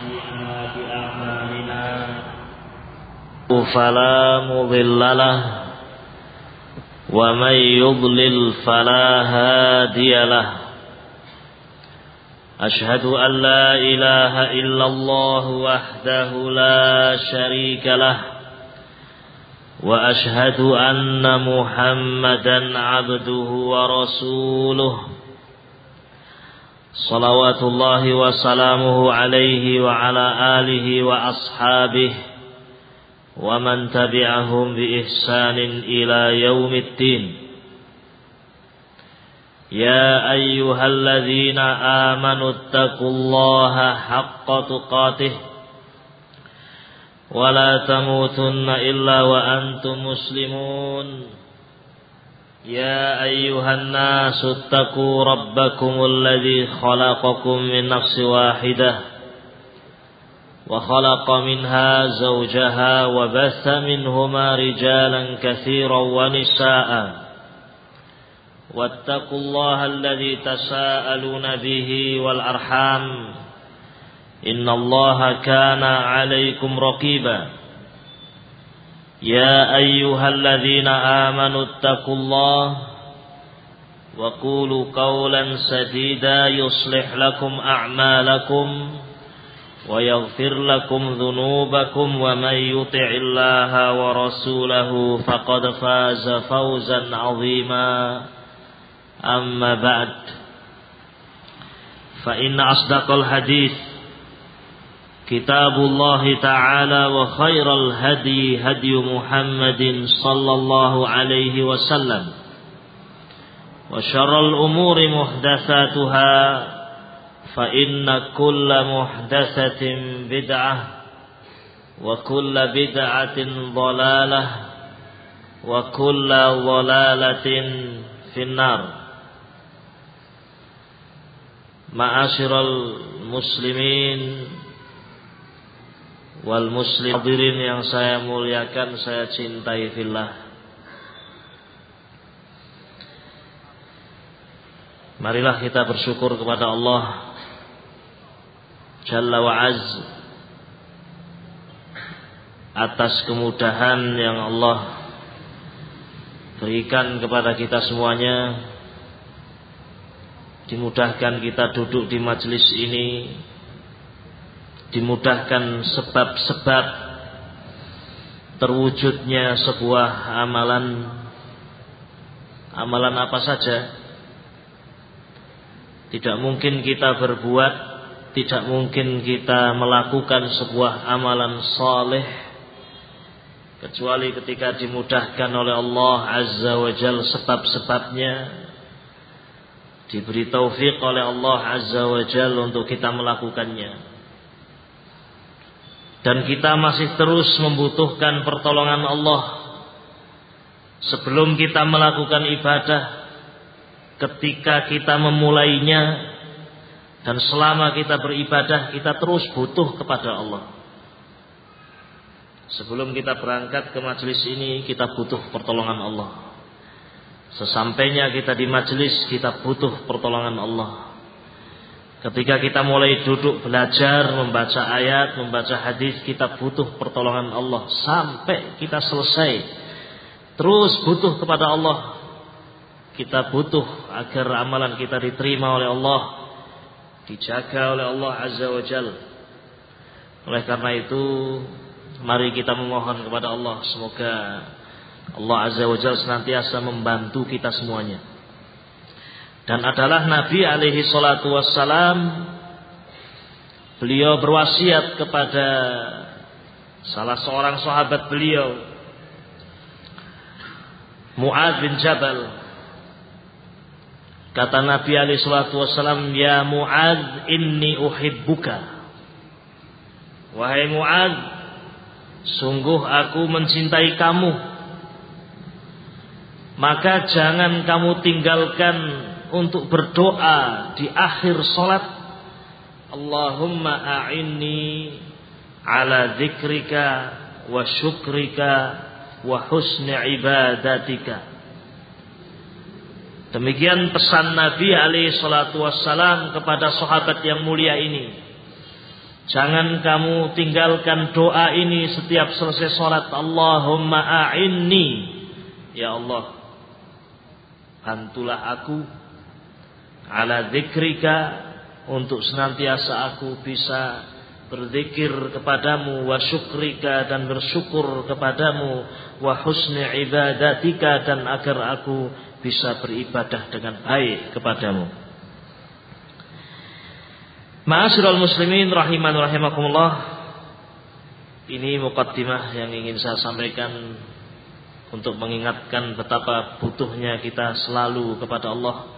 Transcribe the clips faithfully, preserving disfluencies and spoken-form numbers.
وسيئات أعمالنا فلا مضل له ومن يضلل فلا هادي له أشهد أن لا إله إلا الله وحده لا شريك له وأشهد أن محمدا عبده ورسوله صلوات الله وسلامه عليه وعلى آله وأصحابه ومن تبعهم بإحسان إلى يوم الدين يا أيها الذين آمنوا اتقوا الله حق تقاته ولا تموتن إلا وأنتم مسلمون يا أيها الناس اتقوا ربكم الذي خلقكم من نفس واحدة وخلق منها زوجها وبث منهما رجالا كثيرا ونساء واتقوا الله الذي تساءلون به والأرحام إن الله كان عليكم رقيبا يا أيها الذين آمنوا اتقوا الله وقولوا قولا سديدا يصلح لكم أعمالكم ويغفر لكم ذنوبكم ومن يطع الله ورسوله فقد فاز فوزا عظيما أما بعد فإن أصدق الحديث كتاب الله تعالى وخير الهدي هدي محمد صلى الله عليه وسلم وشر الأمور محدثاتها فإن كل محدثة بدعة وكل بدعة ضلالة وكل ضلالة في النار. Ma'asyiral muslimin wal muslim hadirin yang saya muliakan, saya cintai fillah. Marilah kita bersyukur kepada Allah Jalla wa Az atas kemudahan yang Allah berikan kepada kita semuanya. Dimudahkan kita duduk di majelis ini, dimudahkan sebab-sebab terwujudnya sebuah amalan. Amalan apa saja? Tidak mungkin kita berbuat, tidak mungkin kita melakukan sebuah amalan saleh kecuali ketika dimudahkan oleh Allah Azza wa Jalla sebab-sebabnya, diberi taufik oleh Allah Azza wa Jalla untuk kita melakukannya. Dan kita masih terus membutuhkan pertolongan Allah sebelum kita melakukan ibadah, ketika kita memulainya, dan selama kita beribadah kita terus butuh kepada Allah. Sebelum kita berangkat ke majelis ini kita butuh pertolongan Allah. Sesampainya kita di majelis kita butuh pertolongan Allah. Ketika kita mulai duduk belajar, membaca ayat, membaca hadis, kita butuh pertolongan Allah. Sampai kita selesai terus butuh kepada Allah. Kita butuh agar amalan kita diterima oleh Allah, dijaga oleh Allah Azza wa Jalla. Oleh karena itu mari kita memohon kepada Allah, semoga Allah Azza wa Jalla senantiasa membantu kita semuanya. Dan adalah Nabi alaihi salatu wassalam, beliau berwasiat kepada salah seorang sahabat beliau, Mu'adz bin Jabal. Kata Nabi alaihi salatu wassalam, "Ya Mu'adz, inni uhibbuka." Wahai Mu'adz, sungguh aku mencintai kamu. Maka jangan kamu tinggalkan untuk berdoa di akhir salat, Allahumma a'inni ala dzikrika wa syukrika wa husni ibadatika. Demikian pesan Nabi alaihi salatu wassalam kepada sahabat yang mulia ini. Jangan kamu tinggalkan doa ini setiap selesai sholat. Allahumma a'inni, ya Allah, bantulah aku ala dzikrika, untuk senantiasa aku bisa berzikir kepadamu, wa syukrika, dan bersyukur kepadamu, wa husni ibadatika, dan agar aku bisa beribadah dengan baik kepadamu. Ma'asyiral muslimin rahiman rahimakumullah, ini muqaddimah yang ingin saya sampaikan untuk mengingatkan betapa butuhnya kita selalu kepada Allah.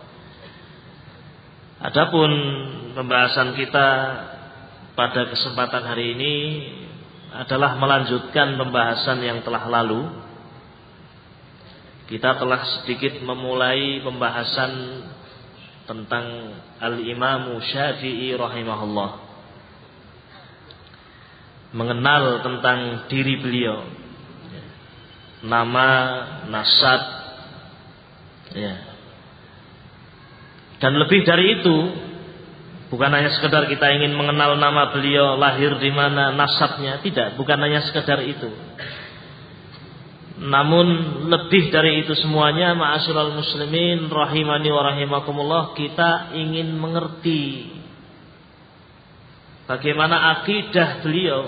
Adapun pembahasan kita pada kesempatan hari ini adalah melanjutkan pembahasan yang telah lalu. Kita telah sedikit memulai pembahasan tentang Al-Imam Syafi'i rahimahullah, mengenal tentang diri beliau, nama, nasab, ya. Dan lebih dari itu, bukan hanya sekedar kita ingin mengenal nama beliau, lahir di mana, nasabnya, tidak, bukan hanya sekedar itu. Namun lebih dari itu semuanya, ma'asyiral muslimin rahimani wa rahimakumullah, kita ingin mengerti bagaimana akidah beliau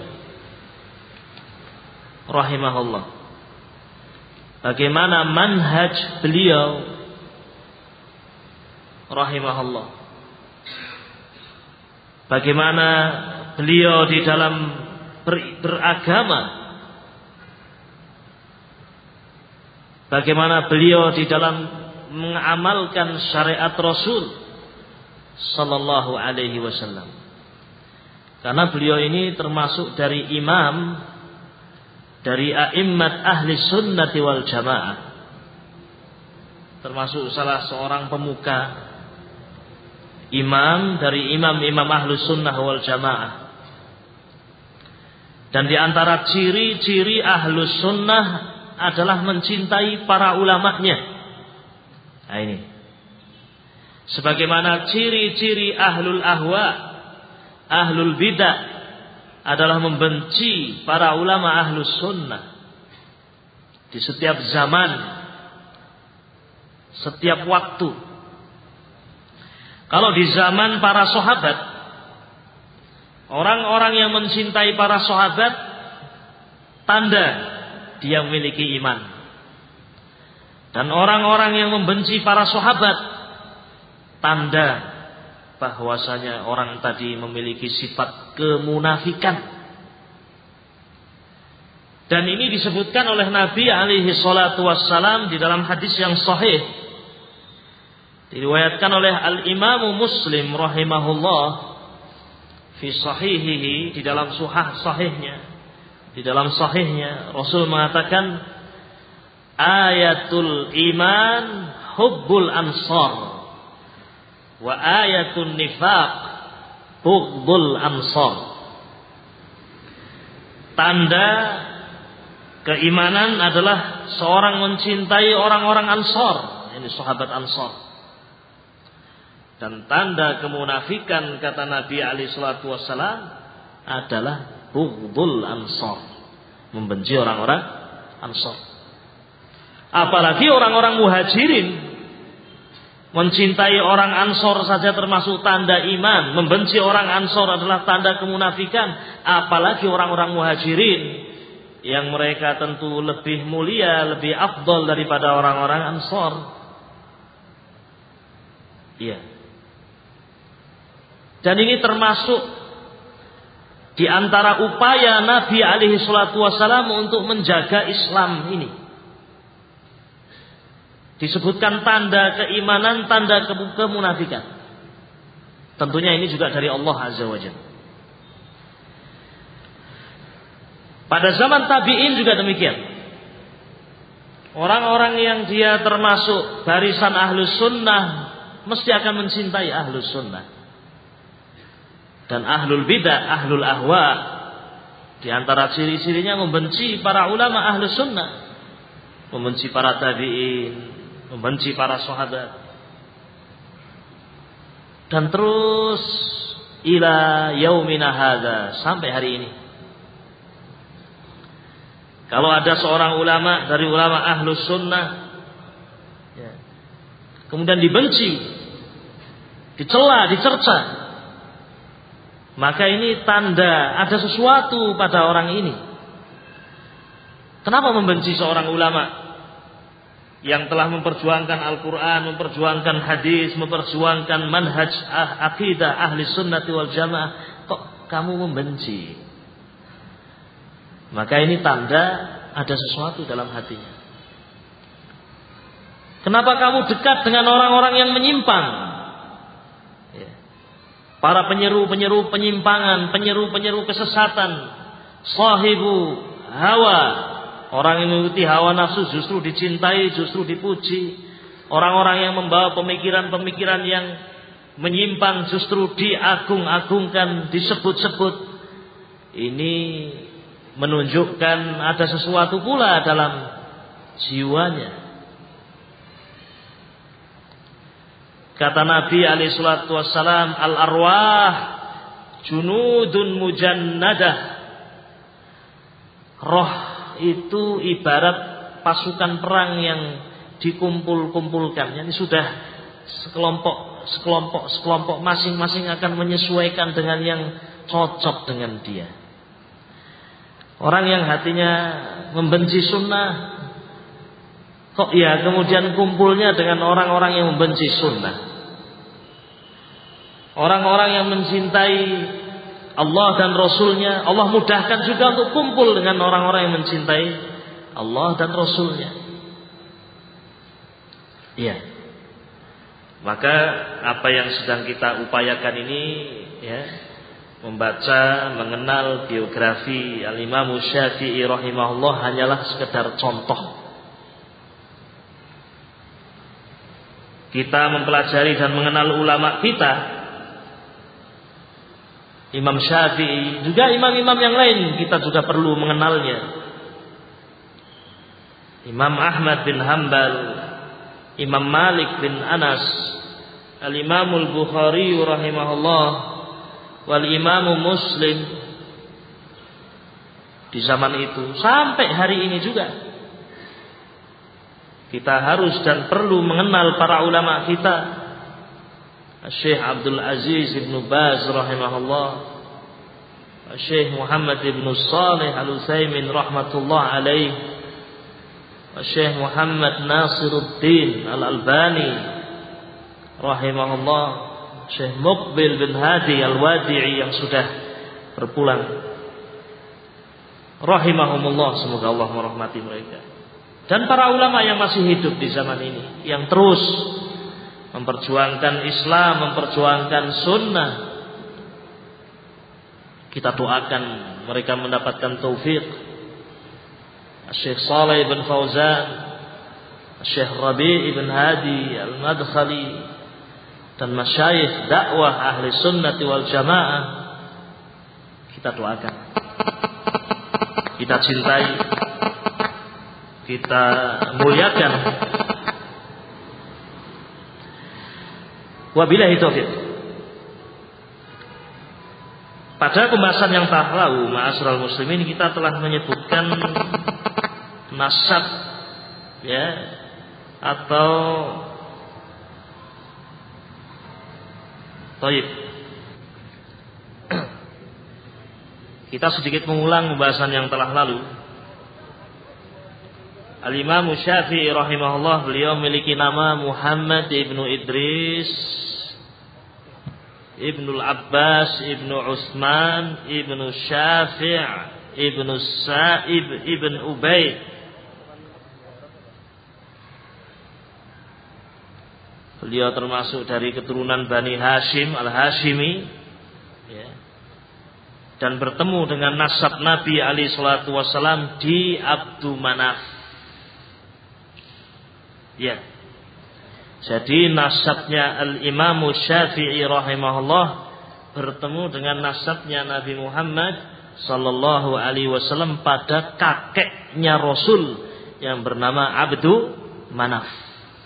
rahimahullah, bagaimana manhaj beliau rahimahullah, bagaimana beliau di dalam ber, beragama, bagaimana beliau di dalam mengamalkan syariat Rasul sallallahu alaihi wasallam. Karena beliau ini termasuk dari imam dari a'immat ahli sunnati wal jamaah, termasuk salah seorang pemuka, imam dari imam-imam ahli sunnah wal jamaah. Dan di antara ciri-ciri ahli sunnah adalah mencintai para ulamanya. Nah ini, sebagaimana ciri-ciri ahlul ahwa, ahlul bidah adalah membenci para ulama ahlus sunnah di setiap zaman, setiap waktu. Kalau di zaman para sahabat, orang-orang yang mencintai para sahabat, tanda dia memiliki iman. Dan orang-orang yang membenci para sahabat, tanda bahwasanya orang tadi memiliki sifat kemunafikan. Dan ini disebutkan oleh Nabi alaihi salatu wassalam di dalam hadis yang sahih, diriwayatkan oleh Al-Imam Muslim rahimahullah fi sahihihi, di dalam suhah sahihnya. Di dalam sahihnya Rasul mengatakan, ayatul iman hubbul ansar, wa ayatul nifaq bughdul ansar. Tanda keimanan adalah seorang mencintai orang-orang Ansar, ini sahabat Ansar. Dan tanda kemunafikan, kata Nabi alaihi salatu wassalam, adalah bughdul ansar, membenci orang-orang Ansar. Apalagi orang-orang muhajirin, mencintai orang Ansar saja termasuk tanda iman, membenci orang Ansar adalah tanda kemunafikan. Apalagi orang-orang muhajirin yang mereka tentu lebih mulia, lebih afdal daripada orang-orang Ansar. Iya. Dan ini termasuk di antara upaya Nabi alaihi salatu wassalam untuk menjaga Islam ini. Disebutkan tanda keimanan, tanda kemunafikan. Tentunya ini juga dari Allah azza wa jalla. Pada zaman tabi'in juga demikian. Orang-orang yang dia termasuk barisan ahlus sunnah mesti akan mencintai ahlus sunnah. Dan ahlul bidah, ahlul ahwa, di antara ciri-cirinya membenci para ulama ahlus sunnah, membenci para tabi'in, membenci para sahabat. Dan terus ila yaumina hadza, sampai hari ini. Kalau ada seorang ulama dari ulama ahlus sunnah ya, kemudian dibenci, dicela, dicerca, maka ini tanda ada sesuatu pada orang ini. Kenapa membenci seorang ulama yang telah memperjuangkan Al-Quran, memperjuangkan hadis, memperjuangkan manhaj akidah ahli sunnati wal jamaah, kok kamu membenci? Maka ini tanda ada sesuatu dalam hatinya. Kenapa kamu dekat dengan orang-orang yang menyimpang? Ya. Para penyeru-penyeru penyimpangan, penyeru-penyeru kesesatan, sahibu hawa, orang yang mengikuti hawa nafsu justru dicintai, justru dipuji. Orang-orang yang membawa pemikiran-pemikiran yang menyimpang justru diagung-agungkan, disebut-sebut. Ini menunjukkan ada sesuatu pula dalam jiwanya. Kata Nabi alaihi salatu wassalam, al-arwah junudun mujannadah. Roh itu ibarat pasukan perang yang dikumpul-kumpulkan. Ini sudah sekelompok, sekelompok, sekelompok masing-masing akan menyesuaikan dengan yang cocok dengan dia. Orang yang hatinya membenci sunnah, kok ya kemudian kumpulnya dengan orang-orang yang membenci sunnah. Orang-orang yang mencintai Allah dan Rasulnya, Allah mudahkan juga untuk kumpul dengan orang-orang yang mencintai Allah dan Rasulnya. Iya. Maka apa yang sedang kita upayakan ini ya, membaca, mengenal biografi Al-Imam Syafi'i rahimahullah hanyalah sekedar contoh. Kita mempelajari dan mengenal ulama kita, Imam Syafi'i, juga imam-imam yang lain kita juga perlu mengenalnya. Imam Ahmad bin Hanbal, Imam Malik bin Anas, Al-Imam Al-Bukhari rahimahullah, wal Imam Muslim. Di zaman itu sampai hari ini juga kita harus dan perlu mengenal para ulama kita. Syekh Abdul Aziz Ibn Baz rahimahullah, Syekh Muhammad Ibn Salih Al-Utsaimin rahmatullah alaih, Syekh Muhammad Nasiruddin Al-Albani rahimahullah, Syekh Muqbil bin Hadi Al-Wadi'i yang sudah berpulang rahimahumullah, semoga Allah merahmati mereka. Dan para ulama yang masih hidup di zaman ini, yang terus memperjuangkan Islam, memperjuangkan sunnah, kita doakan mereka mendapatkan taufik. Syekh Saleh bin Fauzan, Syekh Rabi' bin Hadi Al-Madkhali, dan masyayikh dakwah ahli sunnati wal jamaah, kita doakan, kita cintai, kita muliakan. Wabillahi taufiq. Pada pembahasan yang telah lalu, ma'asyiral muslimin, kita telah menyebutkan nasab ya, atau Taib. Kita sedikit mengulang pembahasan yang telah lalu. Al-Imam Syafi'i rahimahullah, beliau memiliki nama Muhammad ibnu Idris ibnu Abbas ibnu Utsman ibnu Syafi' ibnu Sa'ib ibn Ubaid. Beliau termasuk dari keturunan Bani Hashim Al-Hashimi ya, dan bertemu dengan nasab Nabi alaihi salatu wasallam di Abdu Manaf. Ya. Jadi nasabnya Al-Imam Syafi'i rahimahullah bertemu dengan nasabnya Nabi Muhammad sallallahu alaihi wasallam pada kakeknya Rasul yang bernama Abdu Manaf.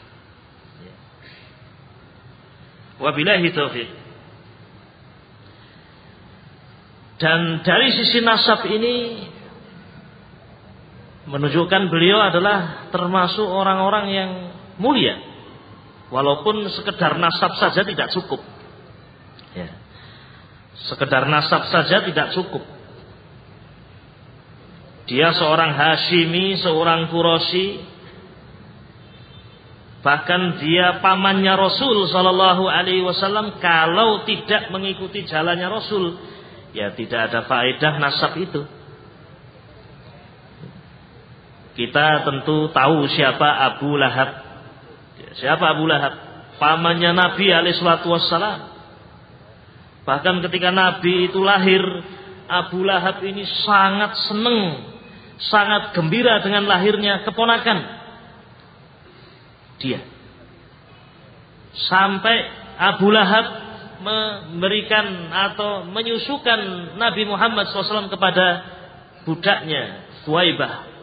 Wabillahi taufiq. Dan dari sisi nasab ini menunjukkan beliau adalah termasuk orang-orang yang mulia, walaupun sekedar nasab saja tidak cukup. Ya. Sekedar nasab saja tidak cukup. Dia seorang Hashimi, seorang Quraisy, bahkan dia pamannya Rasul Sallallahu Alaihi Wasallam. Kalau tidak mengikuti jalannya Rasul, ya tidak ada faedah nasab itu. Kita tentu tahu siapa Abu Lahab. Siapa Abu Lahab? Pamannya Nabi alaihi salatu wassalam. Bahkan ketika Nabi itu lahir, Abu Lahab ini sangat senang, sangat gembira dengan lahirnya keponakan dia. Sampai Abu Lahab memberikan atau menyusukan Nabi Muhammad shallallahu alaihi wasallam kepada budaknya Thuwaibah.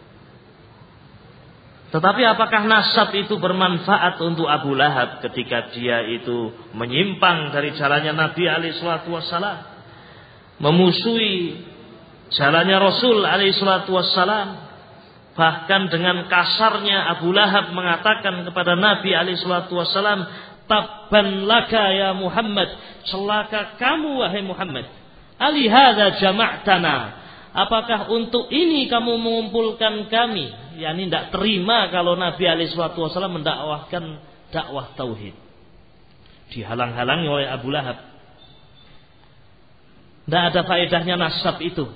Tetapi apakah nasab itu bermanfaat untuk Abu Lahab ketika dia itu menyimpang dari jalannya Nabi alaihi salatu wassalam, memusuhi jalannya Rasul alaihi salatu wassalam, bahkan dengan kasarnya Abu Lahab mengatakan kepada Nabi alaihi salatu wassalam, tabban laka ya Muhammad, celaka kamu wahai Muhammad, ali hadza jama'tana, apakah untuk ini kamu mengumpulkan kami? Yani tidak terima kalau Nabi alaihi salatu wasallam mendakwahkan dakwah tauhid. Dihalang-halangi oleh Abu Lahab. Tidak ada faedahnya nasab itu.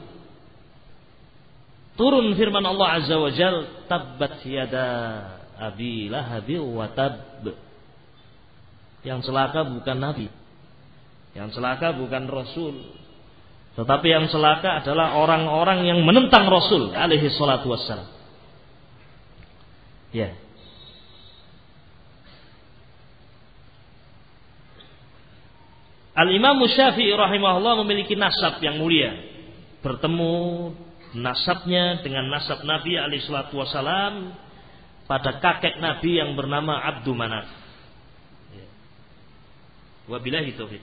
Turun firman Allah Azza wa Jal, tabbat yada abi lahabi wa tab. Yang celaka bukan Nabi, yang celaka bukan Rasul, tetapi yang celaka adalah orang-orang yang menentang Rasul alaihi salatu wassalam. Ya. Al-Imam Syafi'i rahimahullah memiliki nasab yang mulia. Bertemu nasabnya dengan nasab Nabi alaihi salatu wassalam pada kakek Nabi yang bernama Abdu Manaf. Ya. Wabillahi taufiq.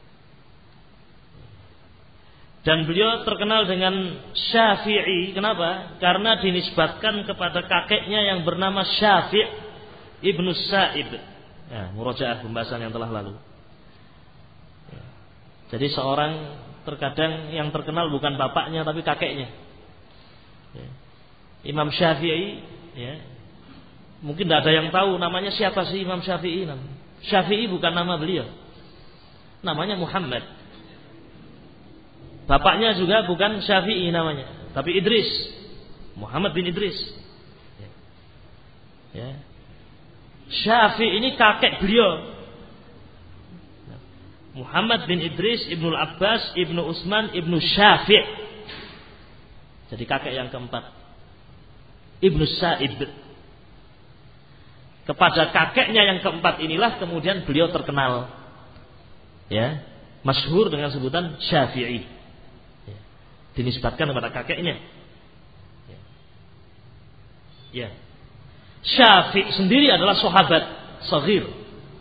Dan beliau terkenal dengan Syafi'i. Kenapa? Karena dinisbatkan kepada kakeknya yang bernama Syafi' ibnu Sa'ib. Ya, murojaah pembahasan yang telah lalu. Ya. Jadi seorang terkadang yang terkenal bukan bapaknya tapi kakeknya. Ya. Imam Syafi'i, ya, mungkin tidak ada yang tahu namanya siapa sih Imam Syafi'i. Syafi'i bukan nama beliau, namanya Muhammad. Bapaknya juga bukan Syafi'i namanya, tapi Idris, Muhammad bin Idris. Ya. Ya. Syafi'i ini kakek beliau, Muhammad bin Idris ibnu Abbas ibnu Utsman ibnu Syafi'. Jadi kakek yang keempat, ibnu Sa'ib. Kepada kakeknya yang keempat inilah kemudian beliau terkenal, ya, masyhur dengan sebutan Syafi'i. Dinisbatkan kepada kakeknya. Ya. Ya. Syafi' sendiri adalah sahabat saghir.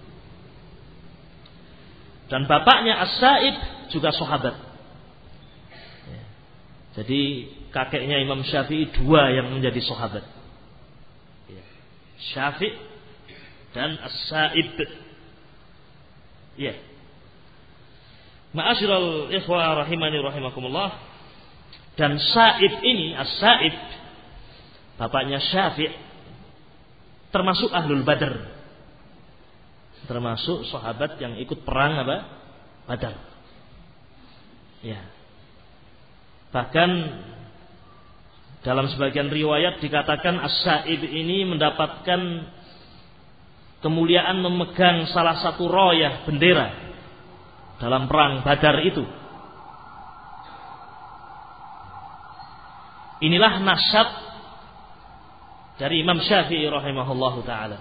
Dan bapaknya As-Sa'ib juga sahabat. Ya. Jadi kakeknya Imam Syafi'i dua yang menjadi sahabat. Ya. Syafi' dan As-Sa'ib. Ya. Ma'asyiral ikhwah rahimani rahimakumullah. Dan Sa'ib ini, As-Sa'ib, bapaknya Syafi', termasuk Ahlul Badr, termasuk sahabat yang ikut perang apa? Badar. Ya. Bahkan dalam sebagian riwayat dikatakan As-Sa'ib ini mendapatkan kemuliaan memegang salah satu royah bendera dalam perang Badar itu. Inilah nasab dari Imam Syafi'i rahimahullahu ta'ala.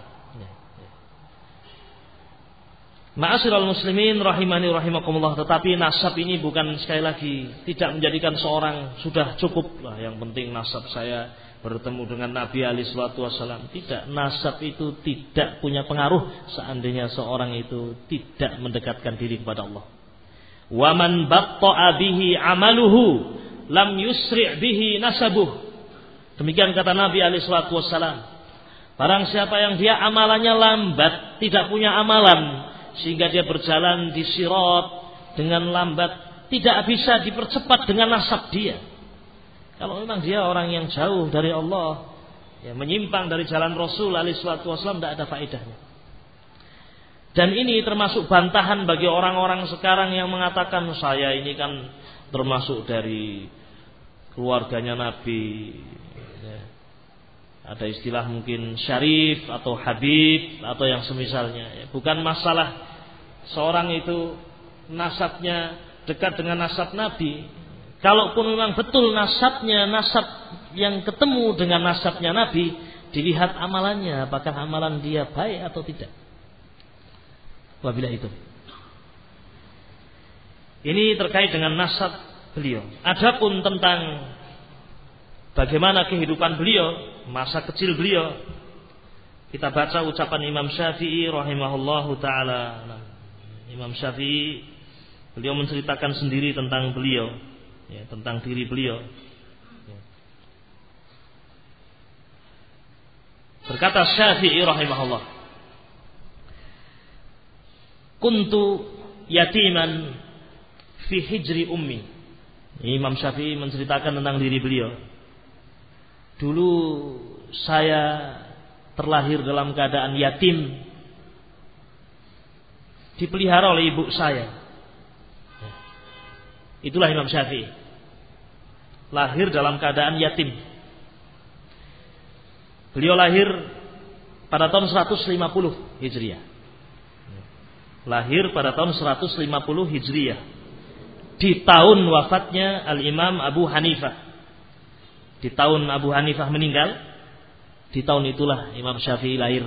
Ma'asyiral muslimin rahimani rahimakumullah. Tetapi nasab ini bukan, sekali lagi, tidak menjadikan seorang sudah cukup lah, yang penting nasab saya bertemu dengan Nabi alaihi salatu wassalam. Tidak, nasab itu tidak punya pengaruh seandainya seorang itu tidak mendekatkan diri kepada Allah. Wa man batta'a bihi 'amaluhu lam yusri' bihi nasabuh. Demikian kata Nabi alaihi salatu wassalam. Barang siapa yang dia amalannya lambat, tidak punya amalan, sehingga dia berjalan di sirat dengan lambat, tidak bisa dipercepat dengan nasab dia. Kalau memang dia orang yang jauh dari Allah, ya, menyimpang dari jalan Rasul alaihi salatu wassalam, tidak ada faedahnya. Dan ini termasuk bantahan bagi orang-orang sekarang yang mengatakan saya ini kan termasuk dari keluarganya Nabi. Ya. Ada istilah mungkin syarif atau habib atau yang semisalnya. Ya. Bukan masalah seorang itu nasabnya dekat dengan nasab Nabi. Kalaupun memang betul nasabnya nasab yang ketemu dengan nasabnya Nabi, dilihat amalannya, apakah amalan dia baik atau tidak. Wabillahi itu. Ini terkait dengan nasab beliau. Adapun tentang bagaimana kehidupan beliau, masa kecil beliau, kita baca ucapan Imam Syafi'i rahimahullahu taala. Imam Syafi'i beliau menceritakan sendiri tentang beliau, ya, tentang diri beliau. Berkata Syafi'i rahimahullah, kuntu yatiman fi hijri ummi. Imam Syafi'i menceritakan tentang diri beliau. Dulu saya terlahir dalam keadaan yatim, dipelihara oleh ibu saya. Itulah Imam Syafi'i. Lahir dalam keadaan yatim. Beliau lahir pada tahun seratus lima puluh Hijriah. Lahir pada tahun seratus lima puluh Hijriah. Di tahun wafatnya Al-Imam Abu Hanifah. Di tahun Abu Hanifah meninggal, di tahun itulah Imam Syafi'i lahir.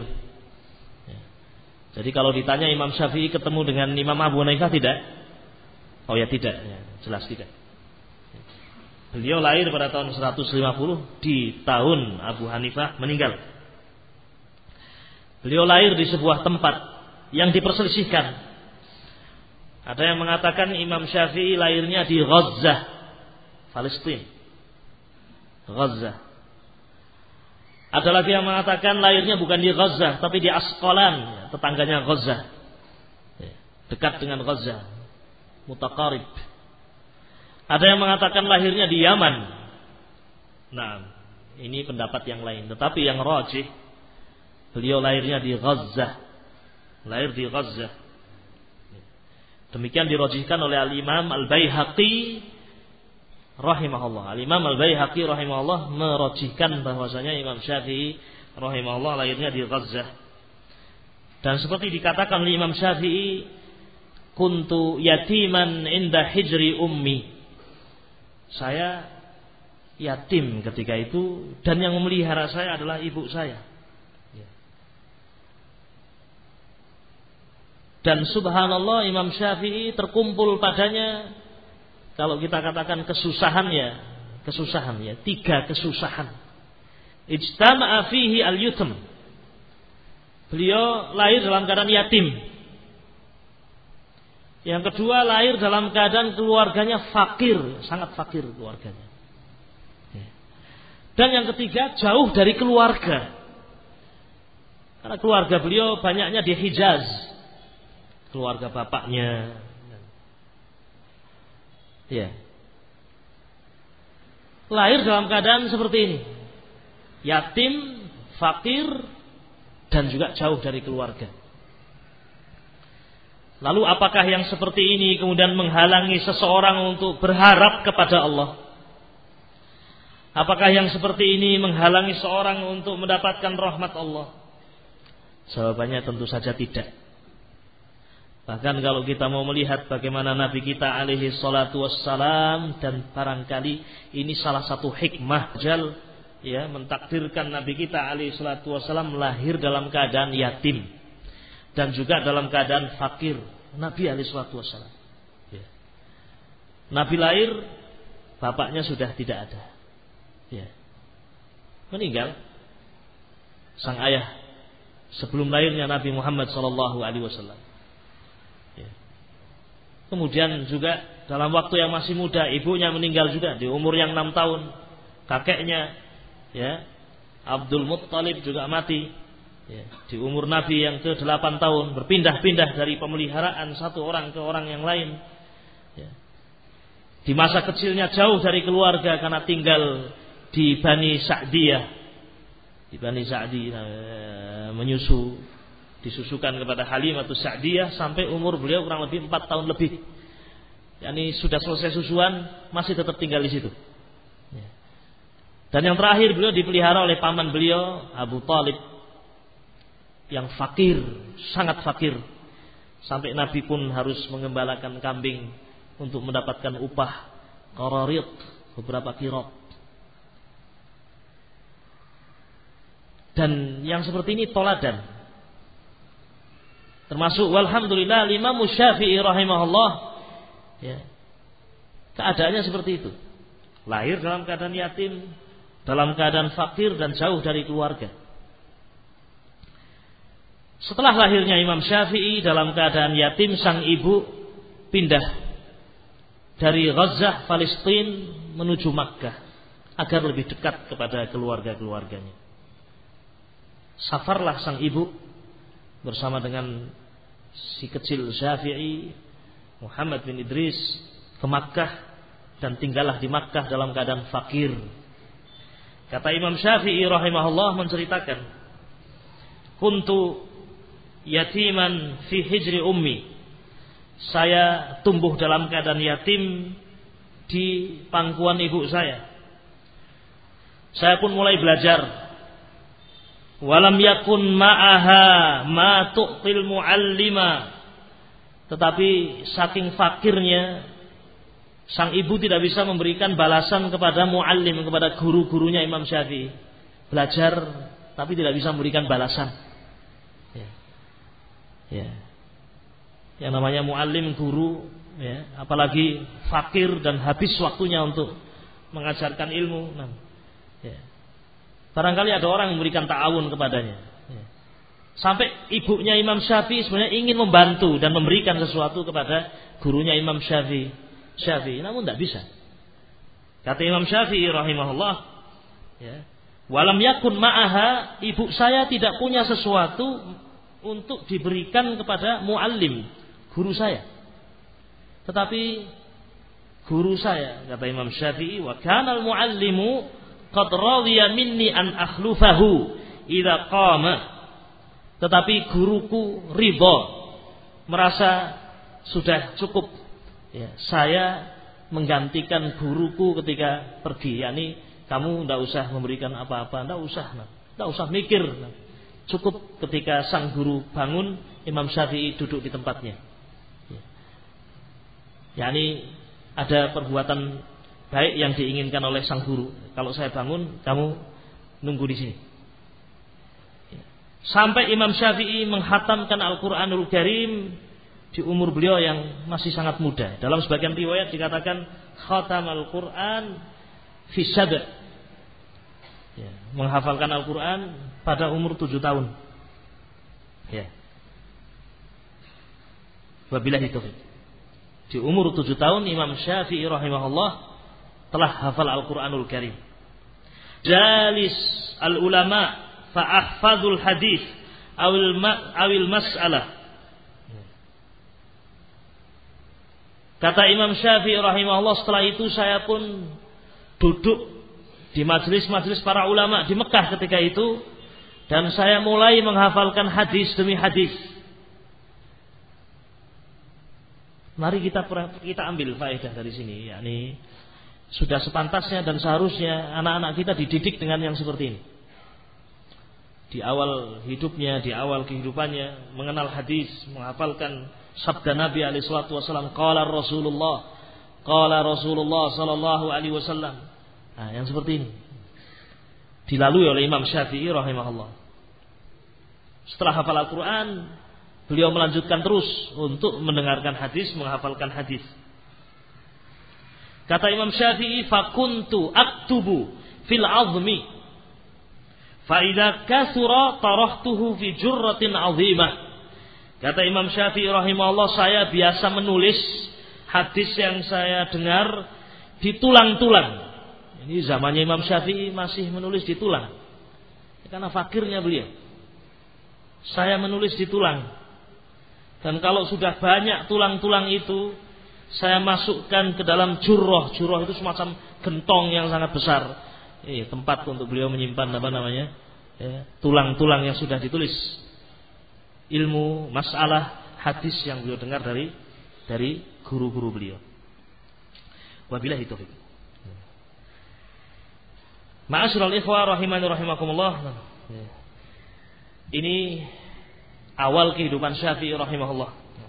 Jadi kalau ditanya Imam Syafi'i ketemu dengan Imam Abu Hanifah tidak? Oh ya tidak, ya, jelas tidak. Beliau lahir pada tahun seratus lima puluh di tahun Abu Hanifah meninggal. Beliau lahir di sebuah tempat yang diperselisihkan. Ada yang mengatakan Imam Syafi'i lahirnya di Gaza, Palestina. Gaza. Ada lagi yang mengatakan lahirnya bukan di Gaza, tapi di Asqalan, tetangganya Gaza. Dekat dengan Gaza, mutaqarib. Ada yang mengatakan lahirnya di Yaman. Nah, ini pendapat yang lain. Tetapi yang rajih, beliau lahirnya di Gaza. Lahir di Gaza. Demikian dirajihkan oleh Al-Imam Al-Baihaqi rahimahullah. Al-Imam Al-Baihaqi rahimahullah merajihkan bahwasanya Imam Syafi'i rahimahullah lahirnya di Gaza. Dan seperti dikatakan oleh Imam Syafi'i, kuntu yatiman inda hijri ummi. Saya yatim ketika itu, dan yang memelihara saya adalah ibu saya. Dan subhanallah Imam Syafi'i terkumpul padanya, kalau kita katakan kesusahan ya, kesusahan ya, tiga kesusahan. Ijtama'a fihi al-yutam. Beliau lahir dalam keadaan yatim. Yang kedua, lahir dalam keadaan keluarganya fakir, sangat fakir keluarganya. Dan yang ketiga, jauh dari keluarga. Karena keluarga beliau banyaknya di Hijaz. Keluarga bapaknya, ya, lahir dalam keadaan seperti ini, yatim, fakir, dan juga jauh dari keluarga. Lalu apakah yang seperti ini kemudian menghalangi seseorang untuk berharap kepada Allah? Apakah yang seperti ini menghalangi seorang untuk mendapatkan rahmat Allah? Jawabannya tentu saja tidak. Bahkan kalau kita mau melihat bagaimana Nabi kita alaihi salatu wassalam, dan barangkali ini salah satu hikmah jal, ya, mentakdirkan Nabi kita alaihi salatu wassalam lahir dalam keadaan yatim dan juga dalam keadaan fakir. Nabi alaihi salatu wassalam, ya. Nabi lahir, bapaknya sudah tidak ada, ya, meninggal. Sang ayah sebelum lahirnya Nabi Muhammad sallallahu alaihi wasallam. Kemudian juga dalam waktu yang masih muda ibunya meninggal juga di umur yang enam tahun. Kakeknya ya Abdul Muttalib juga mati ya, di umur Nabi yang ke delapan tahun, berpindah-pindah dari pemeliharaan satu orang ke orang yang lain ya. Di masa kecilnya jauh dari keluarga karena tinggal di Bani Sa'diyah, di Bani Sa'di eh, menyusu, disusukan kepada Halimatus Sa'diyah sampai umur beliau kurang lebih empat tahun lebih. Yani sudah selesai susuan masih tetap tinggal di situ. Ya. Dan yang terakhir beliau dipelihara oleh paman beliau Abu Talib yang fakir, sangat fakir, sampai Nabi pun harus mengembalakan kambing untuk mendapatkan upah qararit, beberapa qirab. Dan yang seperti ini toladan. Termasuk walhamdulillah Imam Syafi'i rahimahullah ya, keadaannya seperti itu. Lahir dalam keadaan yatim, dalam keadaan fakir dan jauh dari keluarga. Setelah lahirnya Imam Syafi'i dalam keadaan yatim, sang ibu pindah dari Gaza, Palestina menuju Makkah agar lebih dekat kepada keluarga-keluarganya. Safarlah sang ibu bersama dengan si kecil Syafi'i, Muhammad bin Idris, ke Makkah dan tinggallah di Makkah dalam keadaan fakir. Kata Imam Syafi'i rahimahullah menceritakan, kuntu yatiman fi hijri ummi. Saya tumbuh dalam keadaan yatim di pangkuan ibu saya. Saya pun mulai belajar. Walam yakun ma'aha ma tu'til mu'allima. Tetapi saking fakirnya sang ibu tidak bisa memberikan balasan kepada muallim, kepada guru-gurunya Imam Syafi'i. Belajar tapi tidak bisa memberikan balasan. Ya. Ya. Yang namanya muallim, guru ya, apalagi fakir dan habis waktunya untuk mengajarkan ilmu. Nah, ya. Barangkali ada orang yang memberikan ta'awun kepadanya. Ya. Sampai ibunya Imam Syafi'i sebenarnya ingin membantu dan memberikan sesuatu kepada gurunya Imam Syafi'i. Syafi'i, namun tidak bisa. Kata Imam Syafi'i rahimahullah, ya, walam yakun ma'aha, ibu saya tidak punya sesuatu untuk diberikan kepada muallim, guru saya. Tetapi guru saya, kata Imam Syafi'i, wa kana al-muallimu qad radiya minni an akhlufahu idza qama. Tetapi guruku ridha, merasa sudah cukup ya, saya menggantikan guruku ketika pergi. Yani kamu tidak usah memberikan apa-apa, tidak usah, tidak usah mikir. Cukup ketika sang guru bangun, Imam Syafi'i duduk di tempatnya. Yani ada perbuatan baik yang diinginkan oleh sang guru. Kalau saya bangun, kamu nunggu di sini. Sampai Imam Syafi'i menghatamkan Al-Quranul Karim di umur beliau yang masih sangat muda. Dalam sebagian riwayat dikatakan khatamal Quran fi sab'. Ya, menghafalkan Al-Quran pada umur tujuh tahun. Ya. Wabillahi taufiq. Di umur tujuh tahun Imam Syafi'i rahimahullah telah hafal Al-Quranul Karim. Jalis al-ulama fa'ahfadul hadis awil ma, awil mas'alah. Kata Imam Syafi'i rahimahullah, setelah itu saya pun duduk di majelis-majelis para ulama di Mekah ketika itu, dan saya mulai menghafalkan hadis demi hadis. Mari kita kita ambil faedah dari sini, yakni sudah sepantasnya dan seharusnya anak-anak kita dididik dengan yang seperti ini. Di awal hidupnya, di awal kehidupannya, mengenal hadis, menghafalkan sabda Nabi alaihi salatu wasallam, qala Rasulullah, qala Rasulullah sallallahu alaihi wasallam. Nah, yang seperti ini dilalui oleh Imam Syafi'i rahimahullah. Setelah hafal Al-Quran, beliau melanjutkan terus untuk mendengarkan hadis, menghafalkan hadis. Kata Imam Syafi'i, fakuntu aktubu fil azmi fa idza kasura tarahtuhu fi jurratin azimah. Kata Imam Syafi'i rahimahullah, saya biasa menulis hadis yang saya dengar ditulang-tulang. Ini zamannya Imam Syafi'i masih menulis ditulang. Karena fakirnya beliau. Saya menulis ditulang. Dan kalau sudah banyak tulang-tulang itu, saya masukkan ke dalam jurroh. Jurroh itu semacam gentong yang sangat besar. Eh, tempat untuk beliau menyimpan apa namanya? Ya, tulang-tulang yang sudah ditulis. Ilmu, masalah, hadis yang beliau dengar dari dari guru-guru beliau. Wabillahi taufiq. Ma'asyiral ikhwah rahimani rahimakumullah. Ini awal kehidupan Syafi'i rahimahullah.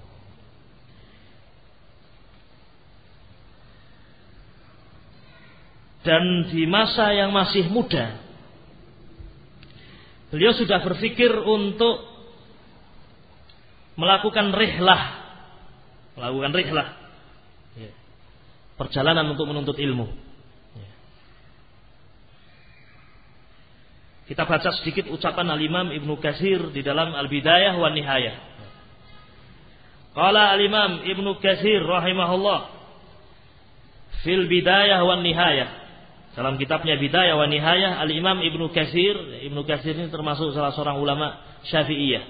Dan di masa yang masih muda, beliau sudah berpikir untuk melakukan rihlah, melakukan rihlah, perjalanan untuk menuntut ilmu. Kita baca sedikit ucapan Al-Imam Ibnu Katsir di dalam Al-Bidayah wa Nihayah. Qala Al-Imam Ibnu Katsir rahimahullah fil Bidayah wa Nihayah. Dalam kitabnya Bidayah wa Nihayah, Al-Imam Ibnu Katsir, Ibnu Katsir ini termasuk salah seorang ulama Syafi'iyah.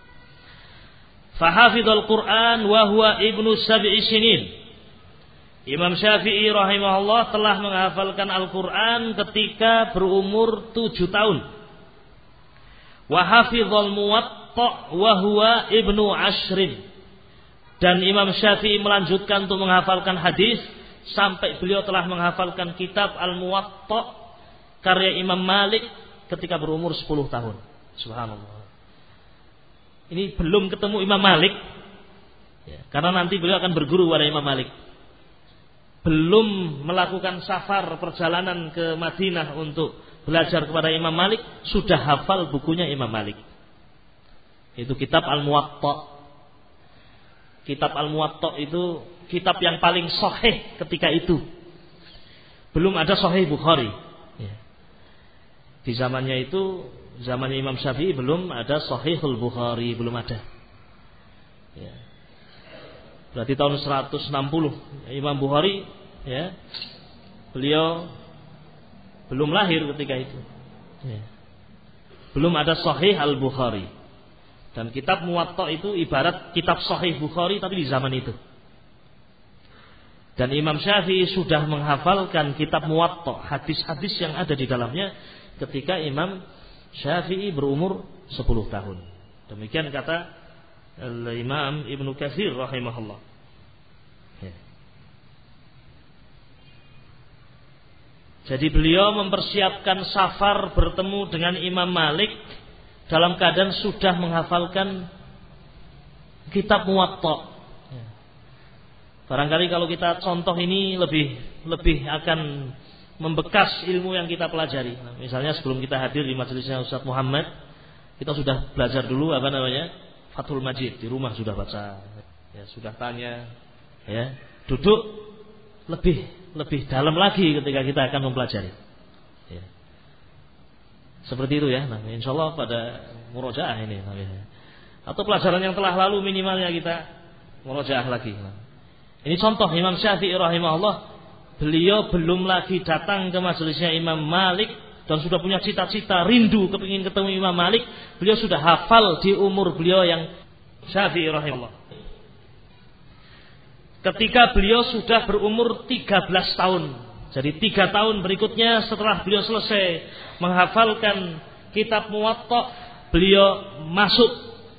Fa hafizal Qur'an wa huwa ibnu sab'i sinin. Imam Syafi'i rahimahullah telah menghafalkan Al-Quran ketika berumur tujuh tahun. Wa hafizal Muwatta' wa huwa ibnu ashrin. Dan Imam Syafi'i melanjutkan untuk menghafalkan hadis sampai beliau telah menghafalkan kitab Al-Muwatta' karya Imam Malik ketika berumur sepuluh tahun. Subhanallah. Ini belum ketemu Imam Malik, ya, karena nanti beliau akan berguru pada Imam Malik. Belum melakukan safar perjalanan ke Madinah untuk belajar kepada Imam Malik, sudah hafal bukunya Imam Malik. Itu kitab Al-Muwatta. Kitab Al-Muwatta itu kitab yang paling sahih ketika itu. Belum ada Sahih Bukhari. Di zamannya itu, zaman Imam Syafi'i belum ada Sahihul Bukhari, belum ada. Ya. Berarti tahun seratus enam puluh Imam Bukhari, ya, beliau belum lahir ketika itu, ya. Belum ada Sahih Al-Bukhari. Dan kitab Muwatta itu ibarat kitab Sahih Bukhari tapi di zaman itu. Dan Imam Syafi'i sudah menghafalkan kitab Muwatta, hadis-hadis yang ada di dalamnya ketika Imam Syafi'i berumur sepuluh tahun. Demikian kata Al-Imam Ibnu Katsir rahimahullah. Ya. Jadi beliau mempersiapkan safar bertemu dengan Imam Malik dalam keadaan sudah menghafalkan kitab Muwatta. Ya. Barangkali kalau kita contoh ini lebih lebih akan membekas ilmu yang kita pelajari. Nah, misalnya sebelum kita hadir di majelisnya Ustaz Muhammad, kita sudah belajar dulu apa namanya? Fathul Majid, di rumah sudah baca, ya, sudah tanya, ya, duduk lebih lebih dalam lagi ketika kita akan mempelajari. Ya. Seperti itu ya. Nah, insya Allah pada murojaah ini, atau pelajaran yang telah lalu minimalnya kita murojaah lagi. Nah, ini contoh Imam Syafi'i rahimahullah, beliau belum lagi datang ke majelisnya Imam Malik dan sudah punya cita-cita, rindu kepingin ketemu Imam Malik. Beliau sudah hafal di umur beliau yang Syafi'i rahimahullah. Ketika beliau sudah berumur tiga belas tahun. Jadi tiga tahun berikutnya setelah beliau selesai menghafalkan kitab Muwatta, beliau masuk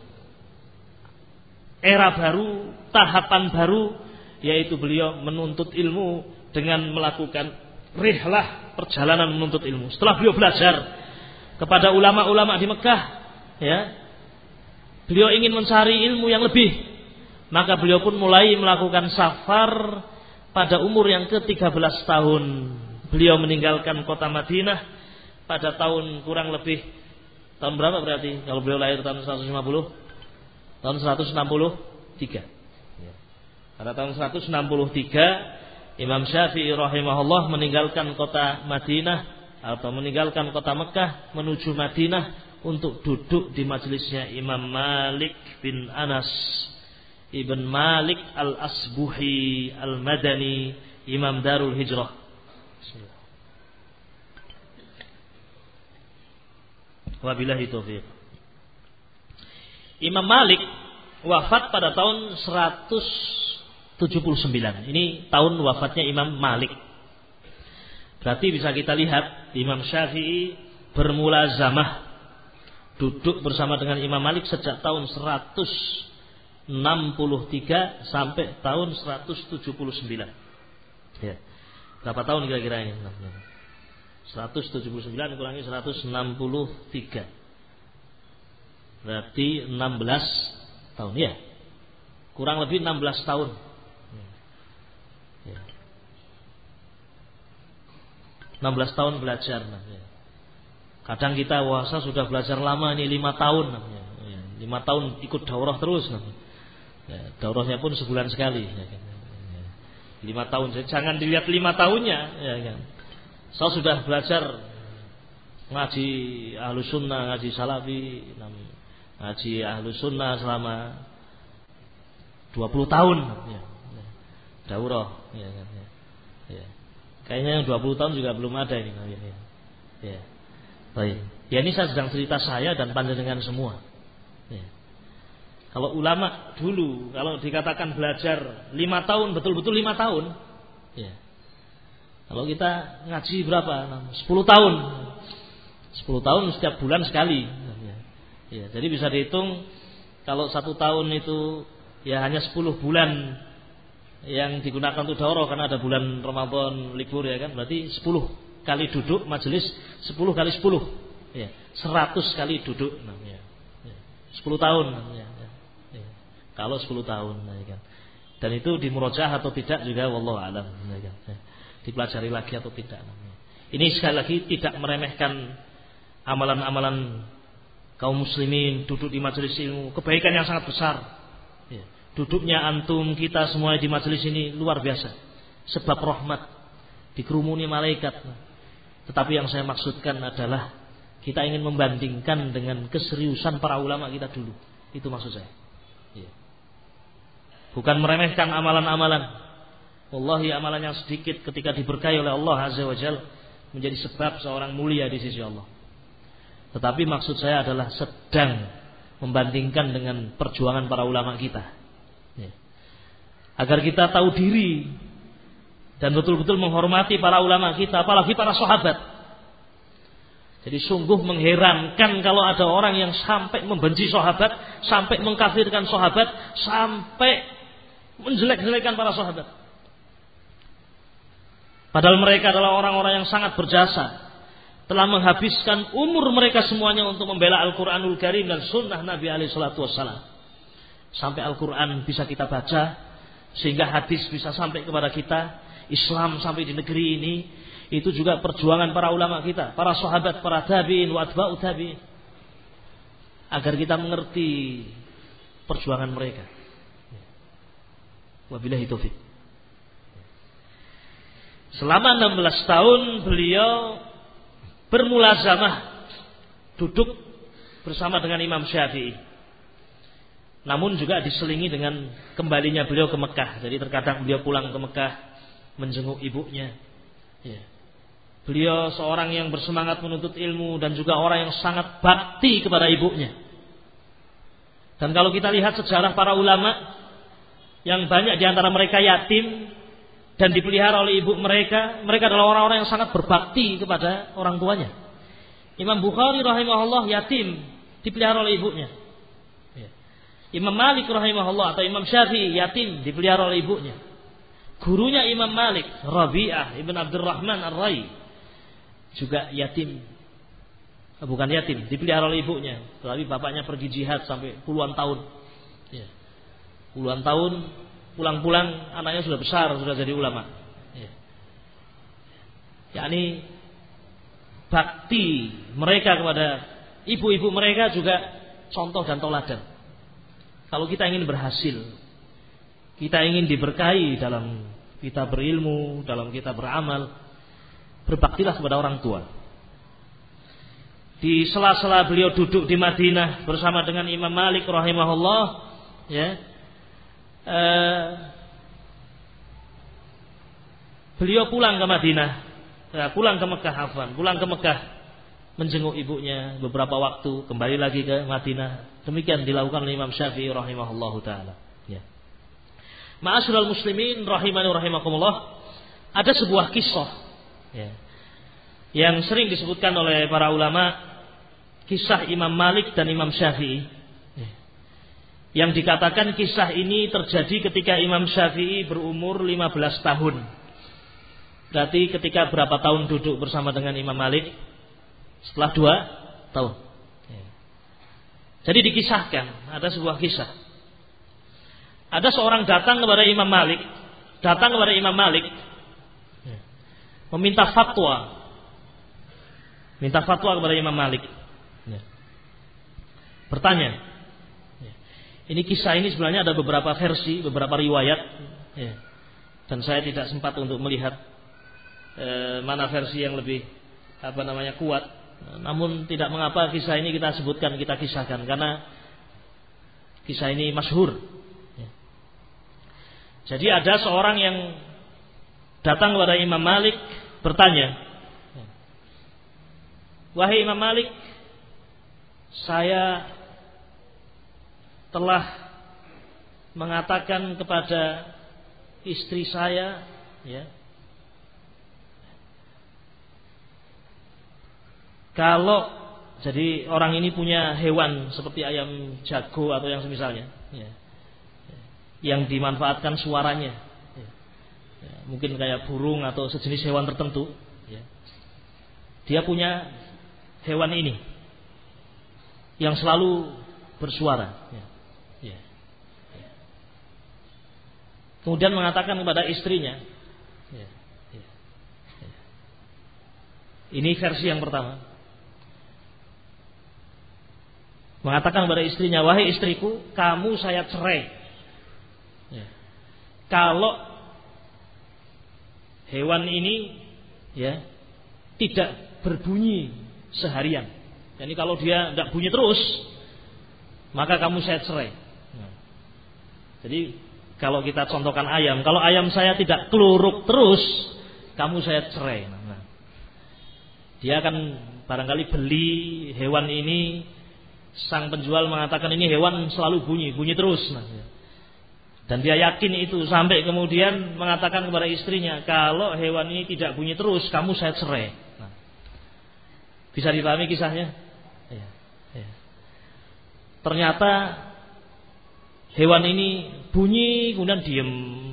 era baru, tahapan baru, yaitu beliau menuntut ilmu dengan melakukan rihlah, perjalanan menuntut ilmu. Setelah beliau belajar kepada ulama-ulama di Mekah, ya, beliau ingin mencari ilmu yang lebih, maka beliau pun mulai melakukan safar pada umur yang ke tiga belas tahun. Beliau meninggalkan kota Madinah pada tahun kurang lebih tahun berapa berarti? Kalau beliau lahir tahun seratus lima puluh, tahun seratus enam puluh tiga. Pada tahun seratus enam puluh tiga Imam Syafi'i rahimahullah meninggalkan kota Madinah atau meninggalkan kota Mekah menuju Madinah untuk duduk di majelisnya Imam Malik bin Anas Ibn Malik Al-Asbuhi Al-Madani, Imam Darul Hijrah. Wabillahi taufiq. Imam Malik wafat pada tahun seratus tujuh puluh sembilan. Ini tahun wafatnya Imam Malik. Berarti bisa kita lihat Imam Syafi'i bermulazamah duduk bersama dengan Imam Malik sejak tahun seratus enam puluh tiga sampai tahun seratus tujuh puluh sembilan. Ya. Berapa tahun kira-kira ini? seratus tujuh puluh sembilan kurangi seratus enam puluh tiga. Berarti enam belas tahun ya. Kurang lebih enam belas tahun. Ya. enam belas tahun belajar. Ya. Kadang kita wasa sudah belajar lama ini lima tahun namanya. Ya, lima tahun ikut daurah terus namanya. Ya, daurahnya pun sebulan sekali. Ya, ya. Lima tahun, jangan dilihat lima tahunnya. Ya, kan. Saya sudah belajar ngaji Ahlus Sunnah, ngaji Salafi, ngaji Ahlus Sunnah selama dua puluh tahun. Ya, ya. Daurah. Ya, ya, ya. Kayaknya yang dua puluh tahun juga belum ada ini. Ya, ya. Ya. Baik. Ya ini saya sedang cerita saya dan panjenengan semua. Ya. Kalau ulama dulu, kalau dikatakan belajar lima tahun, betul-betul lima tahun. Ya. Kalau kita ngaji berapa? Sepuluh tahun. Sepuluh tahun setiap bulan sekali. Ya. Ya. Jadi bisa dihitung kalau satu tahun itu ya hanya sepuluh bulan yang digunakan untuk daurah karena ada bulan Ramadan libur ya kan. Berarti sepuluh kali duduk majelis sepuluh kali sepuluh ya, seratus kali duduk namanya. Ya. sepuluh tahun namanya. Ya. Ya. Kalau sepuluh tahun ya kan. Dan itu dimurojaah atau tidak juga wallahu alam ya kan. Ya. Dipelajari lagi atau tidak namanya. Ini sekali lagi tidak meremehkan amalan-amalan kaum muslimin duduk di majelis ilmu, kebaikan yang sangat besar. Ya. Duduknya antum kita semua di majelis ini luar biasa. Sebab rahmat dikerumuni malaikat. Tetapi yang saya maksudkan adalah kita ingin membandingkan dengan keseriusan para ulama kita dulu. Itu maksud saya. Ya. Bukan meremehkan amalan-amalan. Wallahi amalan yang sedikit ketika diberkahi oleh Allah Azza wa Jalla menjadi sebab seorang mulia di sisi Allah. Tetapi maksud saya adalah sedang membandingkan dengan perjuangan para ulama kita. Ya. Agar kita tahu diri dan betul-betul menghormati para ulama kita, apalagi para sahabat. Jadi sungguh mengherankan kalau ada orang yang sampai membenci sahabat, sampai mengkafirkan sahabat, sampai menjelek-jelekan para sahabat. Padahal mereka adalah orang-orang yang sangat berjasa, telah menghabiskan umur mereka semuanya untuk membela Al-Quranul Karim dan Sunnah Nabi alaihi salatu wassalam. Sampai Al-Quran bisa kita baca, sehingga hadis bisa sampai kepada kita, Islam sampai di negeri ini. Itu juga perjuangan para ulama kita, para sahabat, para tabi'in wa atba'u tabi'in, agar kita mengerti perjuangan mereka. Wabillahi taufiq. Selama enam belas tahun beliau bermulazamah duduk bersama dengan Imam Syafi'i. Namun juga diselingi dengan kembalinya beliau ke Mekah. Jadi terkadang beliau pulang ke Mekah menjenguk ibunya. Ya. Beliau seorang yang bersemangat menuntut ilmu dan juga orang yang sangat bakti kepada ibunya. Dan kalau kita lihat sejarah para ulama yang banyak di antara mereka yatim dan dipelihara oleh ibu mereka, mereka adalah orang-orang yang sangat berbakti kepada orang tuanya. Imam Bukhari rahimahullah yatim, dipelihara oleh ibunya. Imam Malik rahimahullah atau Imam Syafi'i yatim, dipelihara oleh ibunya. Gurunya Imam Malik, Rabi'ah ibn Abdurrahman Ar-Rai, juga yatim. Bukan yatim, dipelihara oleh ibunya. Tetapi bapaknya pergi jihad sampai puluhan tahun. Ya. Puluhan tahun, pulang-pulang anaknya sudah besar, sudah jadi ulama. Ya. Yakni bakti mereka kepada ibu-ibu mereka juga contoh dan teladan. Kalau kita ingin berhasil, kita ingin diberkahi dalam kita berilmu, dalam kita beramal, berbaktilah kepada orang tua. Di sela-sela beliau duduk di Madinah bersama dengan Imam Malik rahimahullah, ya, uh, beliau pulang ke Madinah, uh, pulang ke Mekah, afwan, pulang ke Mekah menjenguk ibunya beberapa waktu, kembali lagi ke Madinah. Demikian dilakukan oleh Imam Syafi'i rahimahullahu taala. Ya. Ma'asyiral muslimin rahimani rahimakumullah, ada sebuah kisah ya, yang sering disebutkan oleh para ulama, kisah Imam Malik dan Imam Syafi'i. Yang dikatakan kisah ini terjadi ketika Imam Syafi'i berumur lima belas tahun. Berarti ketika berapa tahun duduk bersama dengan Imam Malik? Setelah dua tahun. Jadi dikisahkan, ada sebuah kisah. Ada seorang datang kepada Imam Malik, datang kepada Imam Malik, meminta fatwa, minta fatwa kepada Imam Malik. Bertanya. Ini kisah ini sebenarnya ada beberapa versi, beberapa riwayat, ya. Dan saya tidak sempat untuk melihat eh, mana versi yang lebih apa namanya kuat. Namun tidak mengapa kisah ini kita sebutkan, kita kisahkan karena kisah ini masyhur. Ya. Jadi ada seorang yang datang kepada Imam Malik bertanya, wahai Imam Malik, saya telah mengatakan kepada istri saya, ya, kalau jadi orang ini punya hewan seperti ayam jago atau yang semisalnya, ya, yang dimanfaatkan suaranya, ya, ya, mungkin kayak burung atau sejenis hewan tertentu, ya. Dia punya hewan ini yang selalu bersuara. Ya. Kemudian mengatakan kepada istrinya, ya, ya, ya. Ini versi yang pertama. Mengatakan kepada istrinya, wahai istriku, kamu saya cerai. Ya. Kalau hewan ini, ya, tidak berbunyi seharian. Jadi kalau dia tidak bunyi terus, maka kamu saya cerai. Nah. Jadi kalau kita contohkan ayam, kalau ayam saya tidak keluruk terus, kamu saya cerai. Nah, dia akan barangkali beli hewan ini, sang penjual mengatakan ini hewan selalu bunyi, bunyi terus. Nah, dan dia yakin itu sampai kemudian mengatakan kepada istrinya, kalau hewan ini tidak bunyi terus, kamu saya cerai. Nah, bisa dipahami kisahnya? Ya, ya. Ternyata hewan ini bunyi kemudian diem,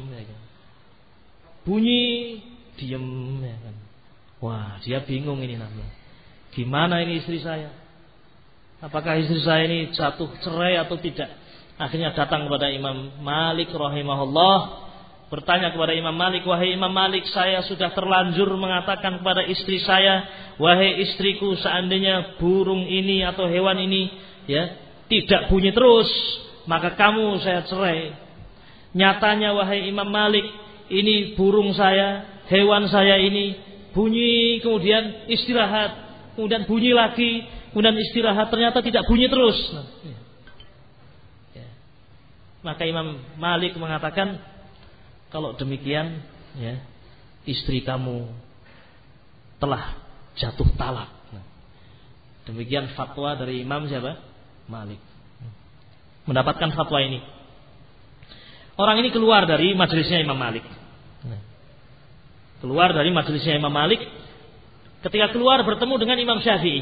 bunyi diem, ya kan. Wah, dia bingung ini namanya. Gimana ini istri saya? Apakah istri saya ini jatuh cerai atau tidak? Akhirnya datang kepada Imam Malik rahimahullah, bertanya kepada Imam Malik, wahai Imam Malik, saya sudah terlanjur mengatakan kepada istri saya, wahai istriku, seandainya burung ini atau hewan ini, ya, tidak bunyi terus, maka kamu saya cerai. Nyatanya wahai Imam Malik, ini burung saya, hewan saya ini bunyi, kemudian istirahat, kemudian bunyi lagi, kemudian istirahat, ternyata tidak bunyi terus. Nah, ya. Ya. Maka Imam Malik mengatakan, kalau demikian, ya, istri kamu telah jatuh talak. Nah, demikian fatwa dari Imam siapa? Malik. Mendapatkan fatwa ini. Orang ini keluar dari majelisnya Imam Malik. Keluar dari majelisnya Imam Malik. Ketika keluar bertemu dengan Imam Syafi'i.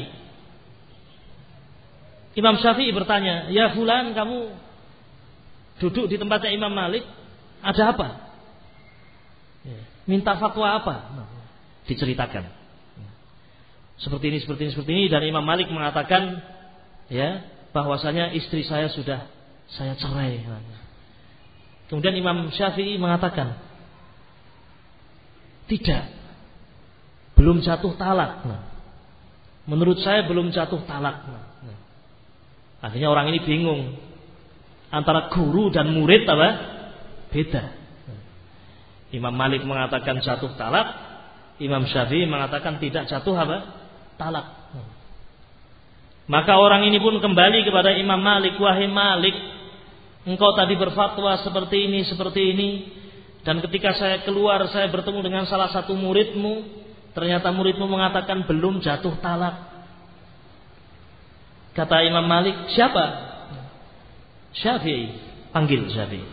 Imam Syafi'i bertanya, ya fulan, kamu duduk di tempatnya Imam Malik, ada apa? Minta fatwa apa? Diceritakan. Seperti ini, seperti ini, seperti ini. Dan Imam Malik mengatakan, ya, bahwasanya istri saya sudah saya cerai. Kemudian Imam Syafi'i mengatakan, tidak, belum jatuh talak. Menurut saya belum jatuh talak. Akhirnya orang ini bingung, antara guru dan murid apa? Beda. Imam Malik mengatakan jatuh talak, Imam Syafi'i mengatakan tidak jatuh apa? Talak. Maka orang ini pun kembali kepada Imam Malik, wahai Malik, engkau tadi berfatwa seperti ini, seperti ini. Dan ketika saya keluar, saya bertemu dengan salah satu muridmu. Ternyata muridmu mengatakan belum jatuh talak. Kata Imam Malik, siapa? Syafi'i. Panggil Syafi'i.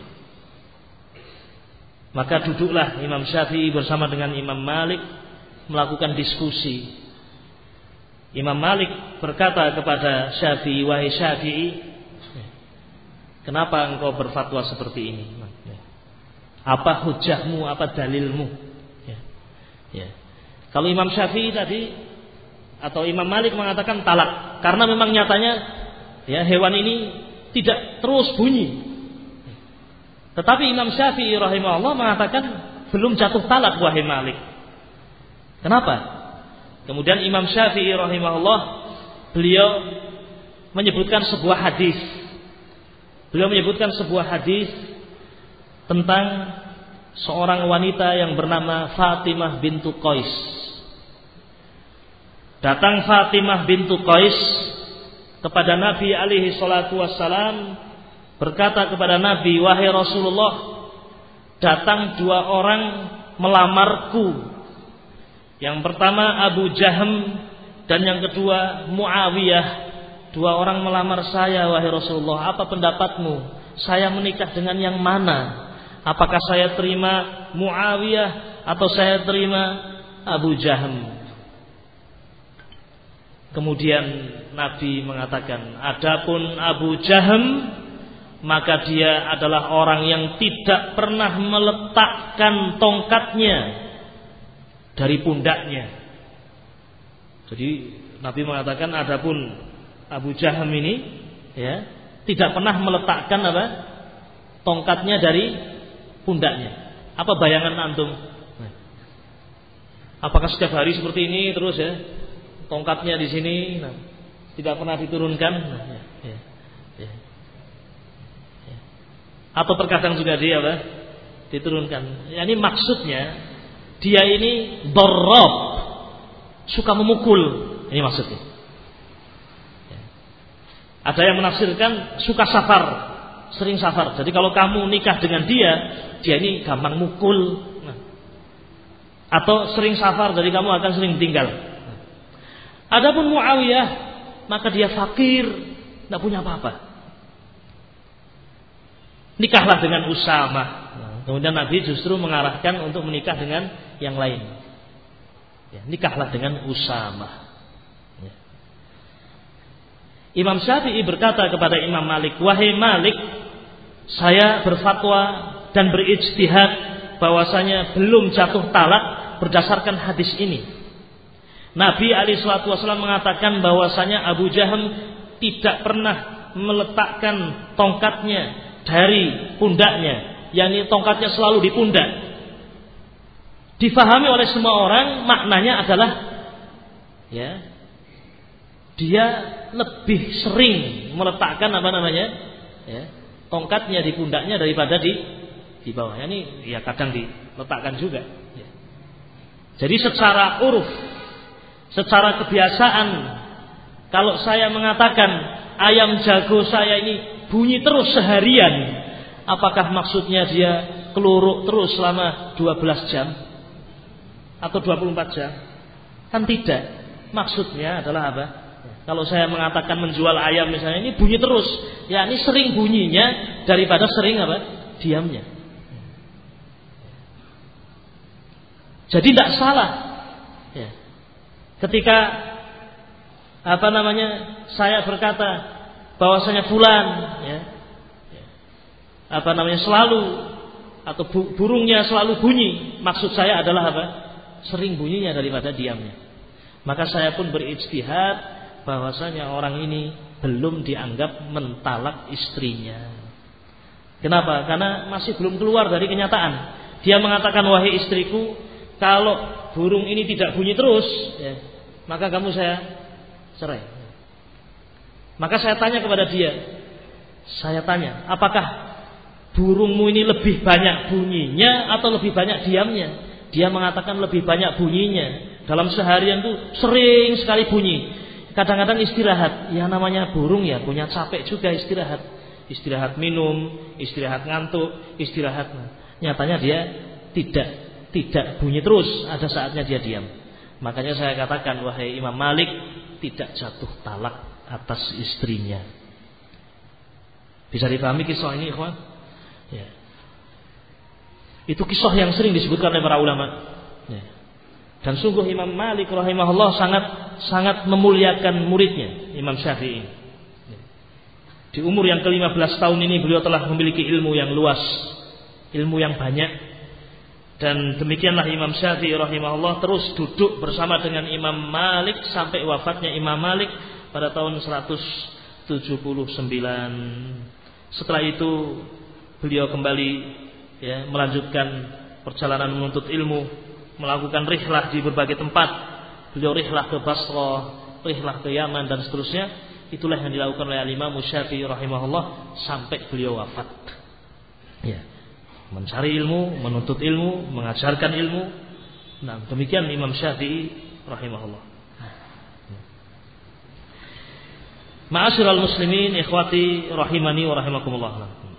Maka duduklah Imam Syafi'i bersama dengan Imam Malik melakukan diskusi. Imam Malik berkata kepada Syafi'i, wahai Syafi'i, kenapa engkau berfatwa seperti ini? Apa hujahmu, apa dalilmu? Ya. Ya. Kalau Imam Syafi'i tadi atau Imam Malik mengatakan talak, karena memang nyatanya ya hewan ini tidak terus bunyi. Tetapi Imam Syafi'i rahimahullah mengatakan belum jatuh talak wahai Malik. Kenapa? Kemudian Imam Syafi'i rahimahullah beliau menyebutkan sebuah hadis. Beliau menyebutkan sebuah hadis tentang seorang wanita yang bernama Fatimah bintu Qais. Datang Fatimah bintu Qais kepada Nabi alaihi salatu wassalam, berkata kepada Nabi, wahai Rasulullah, datang dua orang melamarku. Yang pertama Abu Jahm dan yang kedua Muawiyah. Dua orang melamar saya wahai Rasulullah. Apa pendapatmu? Saya menikah dengan yang mana? Apakah saya terima Muawiyah atau saya terima Abu Jahm? Kemudian Nabi mengatakan, adapun Abu Jahm, maka dia adalah orang yang tidak pernah meletakkan tongkatnya dari pundaknya. Jadi Nabi mengatakan adapun Abu Jahm ini ya, tidak pernah meletakkan apa? Tongkatnya dari pundaknya. Apa bayangan antum? Apakah setiap hari seperti ini terus ya? Tongkatnya di sini, nah, tidak pernah diturunkan. Nah, ya, ya, ya, ya. Atau terkadang juga dia apa? Diturunkan. Ya, ini maksudnya dia ini darrab, suka memukul. Ini maksudnya. Ya. Ada yang menafsirkan suka safar, sering safar. Jadi kalau kamu nikah dengan dia, dia ini gampang mukul. Nah. Atau sering safar, jadi kamu akan sering tinggal. Adapun Muawiyah, maka dia fakir, tidak punya apa-apa. Nikahlah dengan Usamah. Nah, kemudian Nabi justru mengarahkan untuk menikah dengan yang lain. Ya, nikahlah dengan Usamah. Ya. Imam Syafi'i berkata kepada Imam Malik, wahai Malik, saya berfatwa dan berijtihad bahwasanya belum jatuh talak berdasarkan hadis ini. Nabi alaihi salatu wasallam mengatakan bahwasanya Abu Jahm tidak pernah meletakkan tongkatnya dari pundaknya, yakni tongkatnya selalu di pundak. Difahami oleh semua orang, maknanya adalah ya, dia lebih sering meletakkan apa namanya? Ya, tongkatnya di pundaknya daripada di di bawah. Ini ya kadang diletakkan juga. Ya. Jadi secara uruf, secara kebiasaan, kalau saya mengatakan ayam jago saya ini bunyi terus seharian, apakah maksudnya dia keluruk terus selama dua belas jam atau dua puluh empat jam? Kan tidak. Maksudnya adalah apa? Kalau saya mengatakan menjual ayam misalnya, ini bunyi terus, ya ini sering bunyinya daripada sering apa? Diamnya. Jadi tidak salah. Ya. Ketika apa namanya saya berkata bahwasanya fulan ya, ya, apa namanya selalu atau bu, burungnya selalu bunyi, maksud saya adalah apa? Sering bunyinya daripada diamnya. Maka saya pun berijtihad bahwasanya orang ini belum dianggap mentalak istrinya. Kenapa? Karena masih belum keluar dari kenyataan. Dia mengatakan, wahai istriku, kalau burung ini tidak bunyi terus ya, maka kamu saya cerai. Maka saya tanya kepada dia, saya tanya, apakah burungmu ini lebih banyak bunyinya atau lebih banyak diamnya? Dia mengatakan lebih banyak bunyinya. Dalam seharian tuh sering sekali bunyi. Kadang-kadang istirahat. Ya namanya burung ya punya capek juga istirahat. istirahat minum, istirahat ngantuk, istirahat. Nyatanya dia tidak tidak bunyi terus, ada saatnya dia diam. Makanya saya katakan, wahai Imam Malik, tidak jatuh talak atas istrinya. Bisa dipahami kisah ini, ikhwan? Ya. Itu kisah yang sering disebutkan oleh para ulama. Ya. Dan sungguh Imam Malik rahimahullah sangat sangat memuliakan muridnya, Imam Syafi'i. Ya. Di umur yang ke lima belas tahun ini beliau telah memiliki ilmu yang luas, ilmu yang banyak. Dan demikianlah Imam Syafi'i rahimahullah terus duduk bersama dengan Imam Malik sampai wafatnya Imam Malik pada tahun seratus tujuh puluh sembilan. Setelah itu beliau kembali ya, melanjutkan perjalanan menuntut ilmu, melakukan rihlah di berbagai tempat. Beliau rihlah ke Basrah, rihlah ke Yaman dan seterusnya. Itulah yang dilakukan oleh Imam Syafi'i rahimahullah sampai beliau wafat. Ya. Mencari ilmu, menuntut ilmu, mengajarkan ilmu. Nah, demikian Imam Syafi'i rahimahullah. Ma'asyiral muslimin, ikhwati rahimani wa rahimakumullah.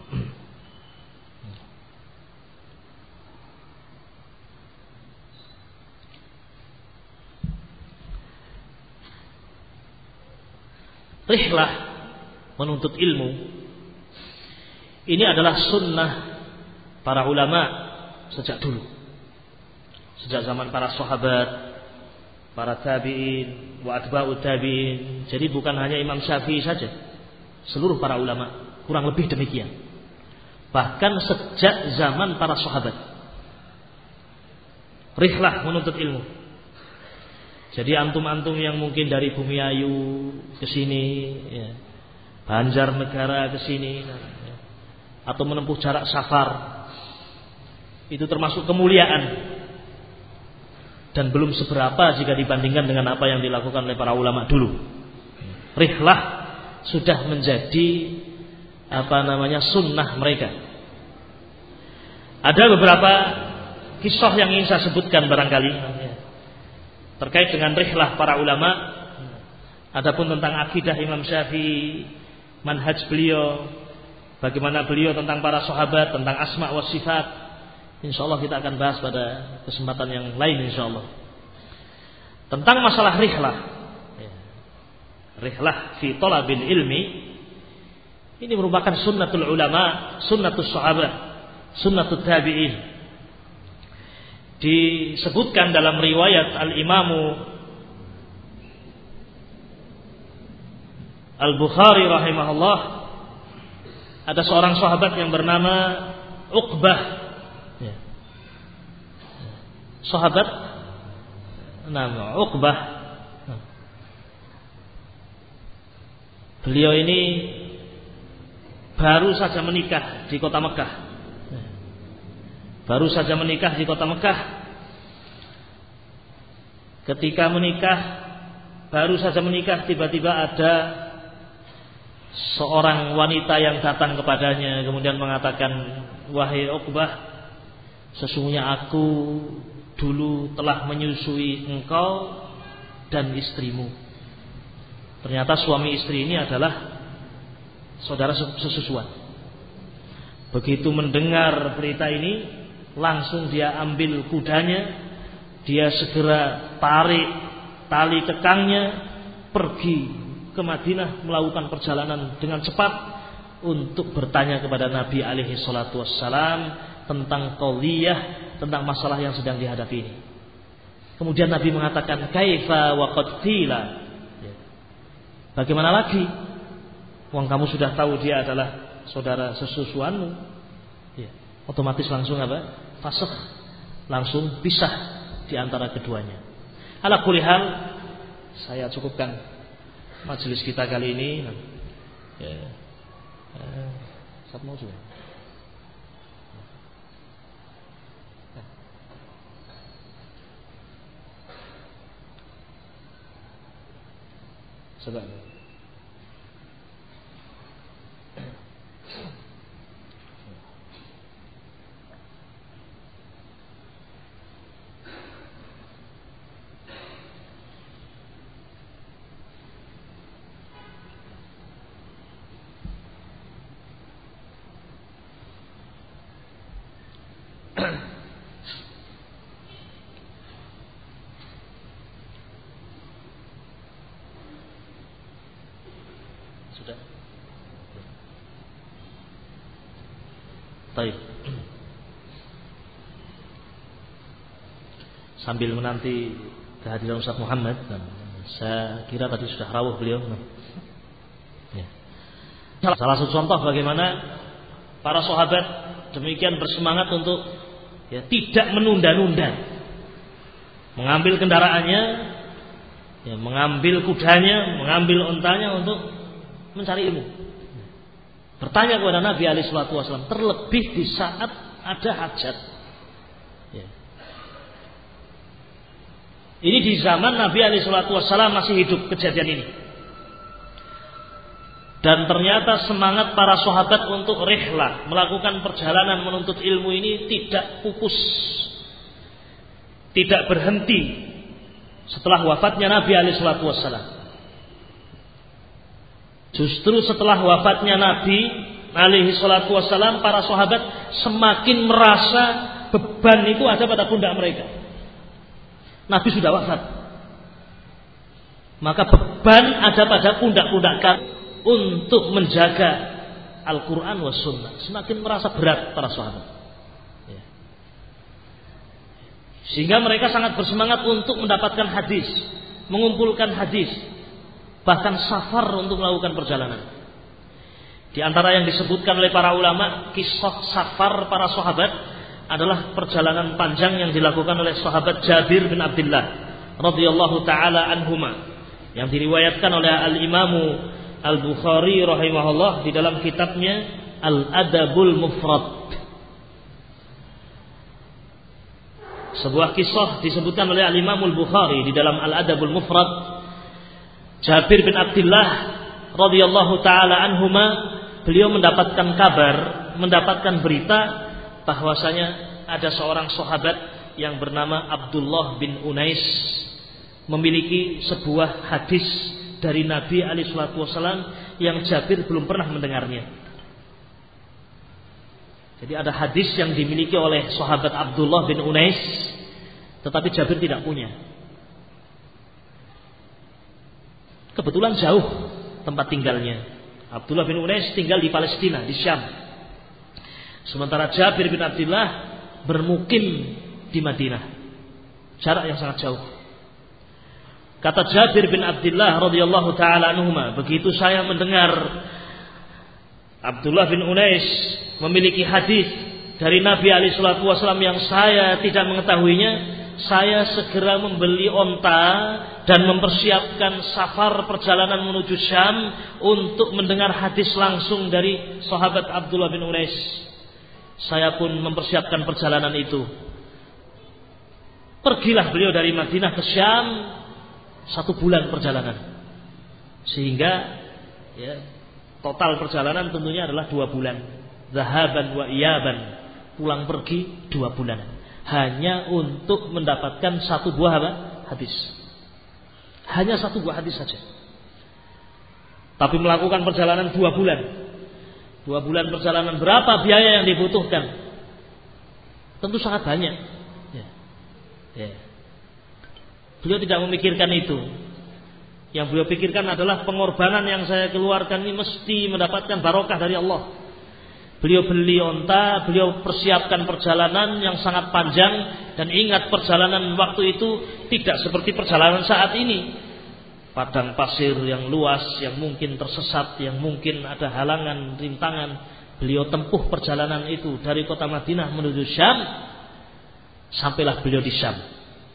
Rihlah menuntut ilmu ini adalah sunnah para ulama sejak dulu, sejak zaman para sahabat, para tabi'in, wa atba'ut tabi'in. Jadi bukan hanya Imam Syafi'i saja, seluruh para ulama kurang lebih demikian. Bahkan sejak zaman para sahabat, rihlah menuntut ilmu. Jadi antum-antum yang mungkin dari Bumiayu ke sini, ya, Banjarnegara ke sini, ya, atau menempuh jarak safar, itu termasuk kemuliaan dan belum seberapa jika dibandingkan dengan apa yang dilakukan oleh para ulama dulu. Rihlah sudah menjadi apa namanya sunnah mereka. Ada beberapa kisah yang ingin saya sebutkan barangkali terkait dengan rihlah para ulama. Adapun tentang akidah Imam Syafi'i, manhaj beliau, bagaimana beliau tentang para sahabat, tentang asma wa sifat, insyaallah kita akan bahas pada kesempatan yang lain insyaallah. Tentang masalah rihlah, rihlah fi talabil ilmi, ini merupakan sunnatul ulama, sunnatus sahabat, sunnatul tabi'in. Disebutkan dalam riwayat Al-Imamu Al-Bukhari rahimahullah, ada seorang sahabat yang bernama Uqbah. Ya. Sahabat nama Uqbah. Beliau ini baru saja menikah di kota Mekah. Baru saja menikah di kota Mekah. Ketika menikah, baru saja menikah, tiba-tiba ada seorang wanita yang datang kepadanya kemudian mengatakan, wahai Uqbah, sesungguhnya aku dulu telah menyusui engkau dan istrimu. Ternyata suami istri ini adalah saudara sesusuan. Begitu mendengar berita ini, langsung dia ambil kudanya, dia segera tarik tali kekangnya, pergi ke Madinah, melakukan perjalanan dengan cepat untuk bertanya kepada Nabi alaihi salatu wassalam tentang qadhiyah, tentang masalah yang sedang dihadapi ini. Kemudian Nabi mengatakan, kaifa wa qad qila, bagaimana lagi, wong kamu sudah tahu dia adalah saudara sesusuanmu. Ya, otomatis langsung apa? Fasakh, langsung pisah di antara keduanya. Ala kulli hal, saya cukupkan majelis kita kali ini. Ya. Eh, Ustaz mau juga. Coba. Sudah. Baik. Sambil menanti kehadiran Ustaz Muhammad, saya kira tadi sudah rawuh beliau. Ya. Salah satu contoh bagaimana para sahabat demikian bersemangat untuk ya, tidak menunda-nunda, mengambil kendaraannya, ya, mengambil kudanya, mengambil ontanya untuk mencari ilmu. Bertanya kepada Nabi alaihi salatu wasallam, terlebih di saat ada hajat. Ya. Ini di zaman Nabi alaihi salatu wasallam masih hidup kejadian ini. Dan ternyata semangat para sahabat untuk rihlah, melakukan perjalanan menuntut ilmu ini tidak pupus, tidak berhenti setelah wafatnya Nabi alaihi salatu wasallam. Justru setelah wafatnya Nabi alaihi salatu wasallam, para sahabat semakin merasa beban itu ada pada pundak mereka. Nabi sudah wafat, maka beban ada pada pundak-pundak kami untuk menjaga Al-Quran wa Sunnah. Semakin merasa berat para sahabat, ya. Sehingga mereka sangat bersemangat untuk mendapatkan hadis, mengumpulkan hadis, bahkan safar untuk melakukan perjalanan. Di antara yang disebutkan oleh para ulama, kisah safar para sahabat adalah perjalanan panjang yang dilakukan oleh sahabat Jabir bin Abdullah radhiyallahu taala anhuma, yang diriwayatkan oleh Al-Imamu Al-Bukhari rahimahullah di dalam kitabnya Al-Adabul Mufrad. Sebuah kisah disebutkan oleh Al-Imam Al-Bukhari di dalam Al-Adabul Mufrad. Jabir bin Abdullah radhiyallahu taala anhuma, beliau mendapatkan kabar, mendapatkan berita bahwasanya ada seorang sahabat yang bernama Abdullah bin Unais memiliki sebuah hadis dari Nabi alaihi salatu wasallam yang Jabir belum pernah mendengarnya. Jadi ada hadis yang dimiliki oleh sahabat Abdullah bin Unais, tetapi Jabir tidak punya. Kebetulan jauh tempat tinggalnya. Abdullah bin Unais tinggal di Palestina, di Syam. Sementara Jabir bin Abdullah bermukim di Madinah. Jarak yang sangat jauh. Kata Jabir bin Abdullah radhiyallahu taala anhuma, begitu saya mendengar Abdullah bin Unais memiliki hadis dari Nabi alaihi salatu wasallam yang saya tidak mengetahuinya, saya segera membeli onta dan mempersiapkan safar perjalanan menuju Syam untuk mendengar hadis langsung dari sahabat Abdullah bin Unais. Saya pun mempersiapkan perjalanan itu. Pergilah beliau dari Madinah ke Syam, satu bulan perjalanan. Sehingga ya, total perjalanan tentunya adalah dua bulan. Zahaban wa iyaban, pulang pergi dua bulan. Hanya untuk mendapatkan satu buah apa? Hadis. Hanya satu buah hadis saja. Tapi melakukan perjalanan dua bulan. Dua bulan perjalanan, berapa biaya yang dibutuhkan? Tentu sangat banyak. Ya. Ya. Beliau tidak memikirkan itu. Yang beliau pikirkan adalah pengorbanan yang saya keluarkan ini mesti mendapatkan barokah dari Allah. Beliau beli onta, beliau persiapkan perjalanan yang sangat panjang. Dan ingat, perjalanan waktu itu tidak seperti perjalanan saat ini. Padang pasir yang luas, yang mungkin tersesat, yang mungkin ada halangan, rintangan. Beliau tempuh perjalanan itu dari kota Madinah menuju Syam. Sampailah beliau di Syam.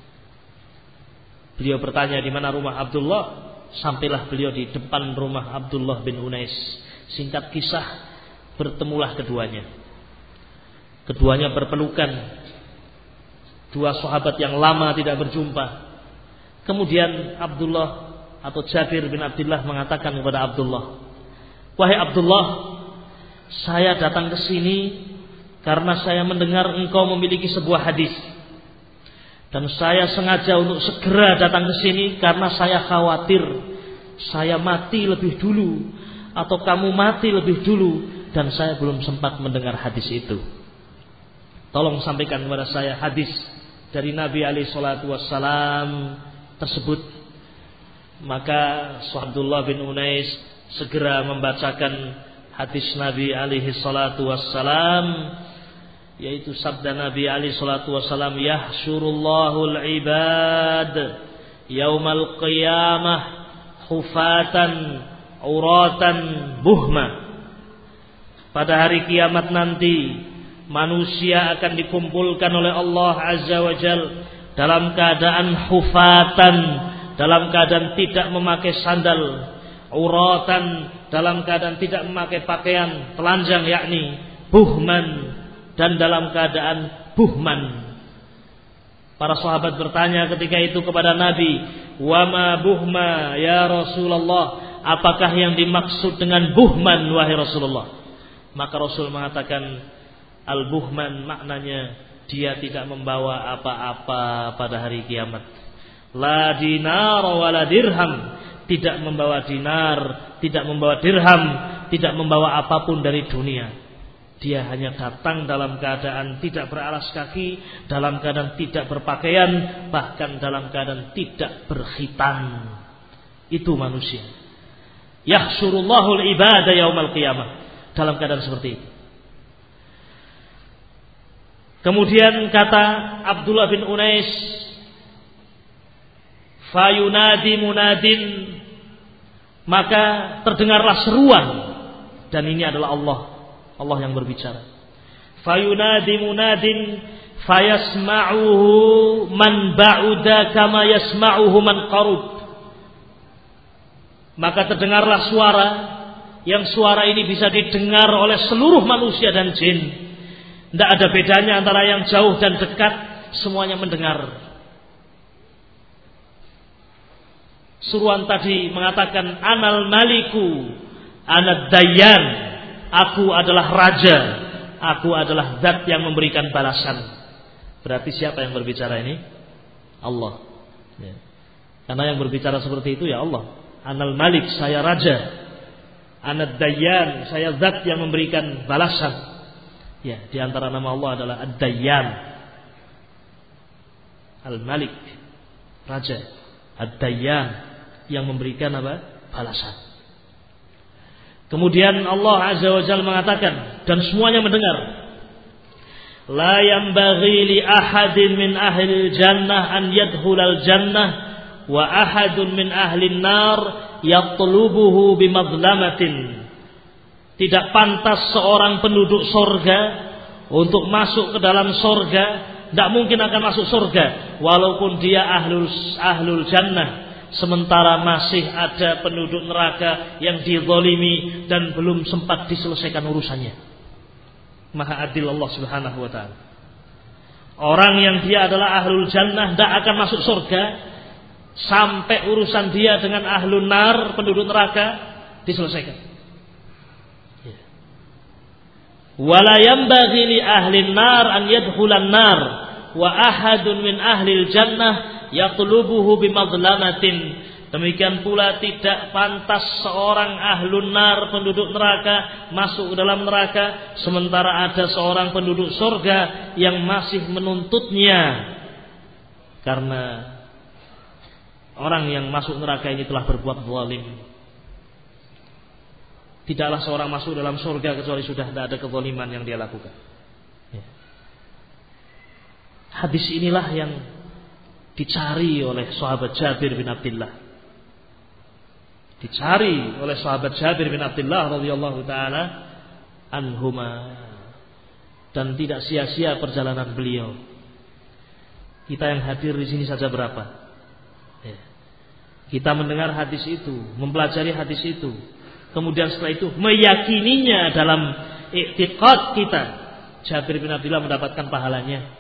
Beliau bertanya di mana rumah Abdullah. Sampailah beliau di depan rumah Abdullah bin Unais. Singkat kisah, bertemulah keduanya. Keduanya berpelukan. Dua sahabat yang lama tidak berjumpa. Kemudian Abdullah atau Jabir bin Abdullah mengatakan kepada Abdullah, "Wahai Abdullah, saya datang ke sini karena saya mendengar engkau memiliki sebuah hadis. Dan saya sengaja untuk segera datang ke sini karena saya khawatir saya mati lebih dulu atau kamu mati lebih dulu dan saya belum sempat mendengar hadis itu. Tolong sampaikan kepada saya hadis dari Nabi alaihi salatu wassalam tersebut." Maka Abdullah bin Unais segera membacakan hadis Nabi alaihi salatu wassalam, yaitu sabda Nabi alaihi salatu wassalam, yahsyurullahul ibad yaumal qiyamah hufatan uratan buhma. Pada hari kiamat nanti manusia akan dikumpulkan oleh Allah azza wa jal dalam keadaan hufatan, dalam keadaan tidak memakai sandal, uratan, dalam keadaan tidak memakai pakaian telanjang, yakni buhman, dan dalam keadaan buhman. Para sahabat bertanya ketika itu kepada Nabi, "Wama buhma ya Rasulullah?" Apakah yang dimaksud dengan buhman wahai Rasulullah? Maka Rasul mengatakan, al-buhman maknanya dia tidak membawa apa-apa pada hari kiamat. La dinar wa la dirham, tidak membawa dinar, tidak membawa dirham, tidak membawa apapun dari dunia. Dia hanya datang dalam keadaan tidak beralas kaki, dalam keadaan tidak berpakaian, bahkan dalam keadaan tidak berkhitan. Itu manusia. Yahsyurullahul ibada yaumal qiyamah, dalam keadaan seperti itu. Kemudian kata Abdullah bin Unais, fayunadi munadin, maka terdengarlah seruan, dan ini adalah Allah, Allah yang berbicara. Fayunadi munadin fayasma'uhu man ba'uda kama yasma'uhu man qarub. Maka terdengarlah suara, yang suara ini bisa didengar oleh seluruh manusia dan jin. Tidak ada bedanya antara yang jauh dan dekat, semuanya mendengar. Suruan tadi mengatakan, anal maliku anad dayyan, aku adalah raja, aku adalah zat yang memberikan balasan. Berarti siapa yang berbicara ini? Allah. Ya. Karena yang berbicara seperti itu ya Allah. Anal malik, saya raja. Anad dayyan, saya zat yang memberikan balasan. Ya, di antara nama Allah adalah Ad-Dayyan, Al-Malik, Raja. Ad-Dayyan, yang memberikan apa? Balasan. Kemudian Allah Azza wa Jalla mengatakan, dan semuanya mendengar, la yanbaghi li ahadin min ahli jannah an yadkhulal jannah wa ahadun min ahli nar yatlubuhu bimadlamatin. Tidak pantas seorang penduduk sorga untuk masuk ke dalam sorga, tidak mungkin akan masuk sorga walaupun dia ahlul ahlul jannah. Sementara masih ada penduduk neraka yang dizalimi dan belum sempat diselesaikan urusannya. Maha adil Allah Subhanahu wa taala. Orang yang dia adalah ahlul jannah tidak akan masuk sorga sampai urusan dia dengan ahlul nar, penduduk neraka, diselesaikan. Wala yanbaghi li ahli nar an yadkhulan nar wa ahadun min ahli jannah yatlubuhu bimadlamatin. Demikian pula tidak pantas seorang ahlun nar, penduduk neraka, masuk ke dalam neraka sementara ada seorang penduduk surga yang masih menuntutnya. Karena orang yang masuk neraka ini telah berbuat zalim. Tidaklah seorang masuk dalam surga kecuali sudah tidak ada kezaliman yang dia lakukan. Ya. Hadis inilah yang dicari oleh sahabat Jabir bin Abdullah. Dicari oleh sahabat Jabir bin Abdullah radhiyallahu taala anhuma, dan tidak sia-sia perjalanan beliau. Kita yang hadir di sini saja berapa? Ya. Kita mendengar hadis itu, mempelajari hadis itu. Kemudian setelah itu meyakininya dalam i'tiqad kita, Jabir bin Abdullah mendapatkan pahalanya.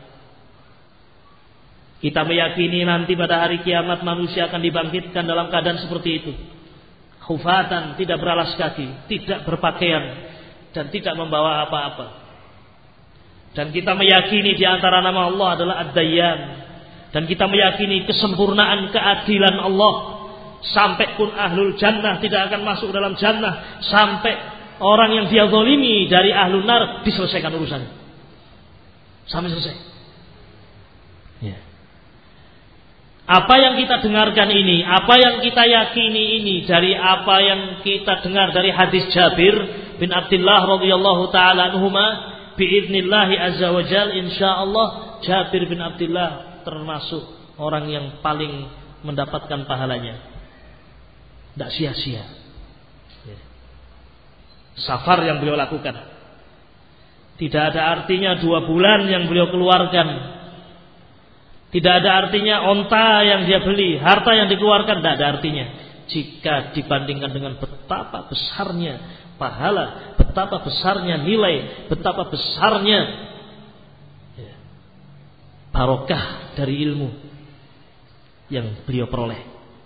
Kita meyakini nanti pada hari kiamat manusia akan dibangkitkan dalam keadaan seperti itu, khufatan, tidak beralas kaki, tidak berpakaian, dan tidak membawa apa-apa. Dan kita meyakini di antara nama Allah adalah Ad-Dayyan, dan kita meyakini kesempurnaan keadilan Allah. Sampai pun ahlul jannah tidak akan masuk dalam jannah sampai orang yang dia zalimi dari ahlul nar diselesaikan urusannya sampai selesai. Ya. Apa yang kita dengarkan ini, apa yang kita yakini ini dari apa yang kita dengar dari hadis Jabir bin Abdullah radhiyallahu taala anhuma, biidznillah azza wajal, insyaallah Jabir bin Abdullah termasuk orang yang paling mendapatkan pahalanya. Tidak sia-sia safar yang beliau lakukan. Tidak ada artinya dua bulan yang beliau keluarkan. Tidak ada artinya onta yang dia beli, harta yang dikeluarkan, tidak ada artinya jika dibandingkan dengan betapa besarnya pahala, betapa besarnya nilai, betapa besarnya barokah dari ilmu yang beliau peroleh.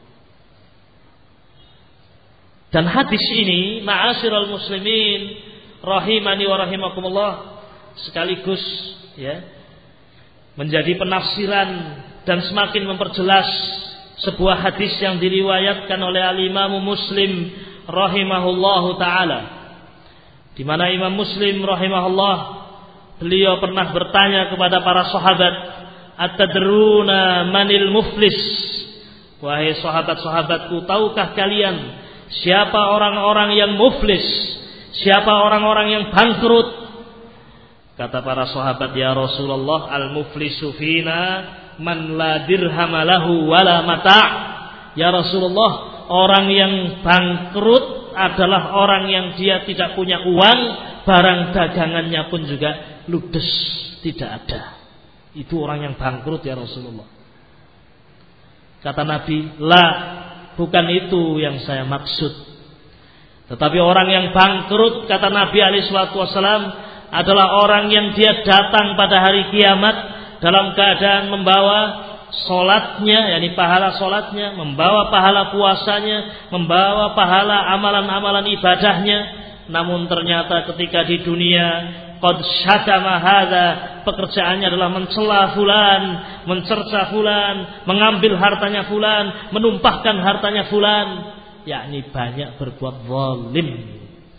Dan hadis ini, ma'asyiral muslimin rahimani wa rahimakumullah, sekaligus ya menjadi penafsiran dan semakin memperjelas sebuah hadis yang diriwayatkan oleh al-Imam Muslim rahimahullahu taala, di mana Imam Muslim rahimahullah beliau pernah bertanya kepada para sahabat, "Atadruna manil muflis?" Wahai sahabat-sahabatku, tahukah kalian siapa orang-orang yang muflis? Siapa orang-orang yang bangkrut? Kata para sahabat, ya Rasulullah, al-muflisu fina man la dirhama lahu wala mata'. Ya Rasulullah, orang yang bangkrut adalah orang yang dia tidak punya uang, barang dagangannya pun juga ludes, tidak ada. Itu orang yang bangkrut ya Rasulullah. Kata Nabi, la, bukan itu yang saya maksud. Tetapi orang yang bangkrut, kata Nabi alaihi salatu wasallam, adalah orang yang dia datang pada hari kiamat dalam keadaan membawa solatnya, yakni pahala solatnya, membawa pahala puasanya, membawa pahala amalan-amalan ibadahnya. Namun ternyata ketika di dunia, qad syatama hadza, pekerjaannya adalah mencela fulan, mencerca fulan, mengambil hartanya fulan, menumpahkan hartanya fulan, yakni banyak berbuat zalim.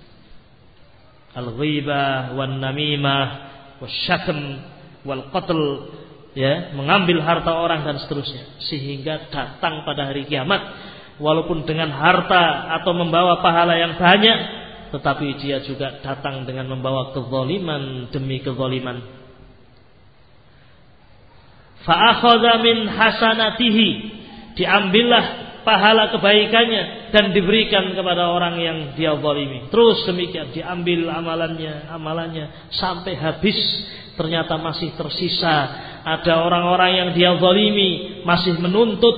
Al-ghibah wan namimah wasyatm wal qatl, ya, mengambil harta orang dan seterusnya, sehingga datang pada hari kiamat walaupun dengan harta atau membawa pahala yang banyak, tetapi dia juga datang dengan membawa kezaliman demi kezaliman. Fa akhadha min hasanatihi, diambillah pahala kebaikannya dan diberikan kepada orang yang dia zalimi. Terus demikian diambil amalannya, amalannya sampai habis. Ternyata masih tersisa, ada orang-orang yang dia zalimi masih menuntut.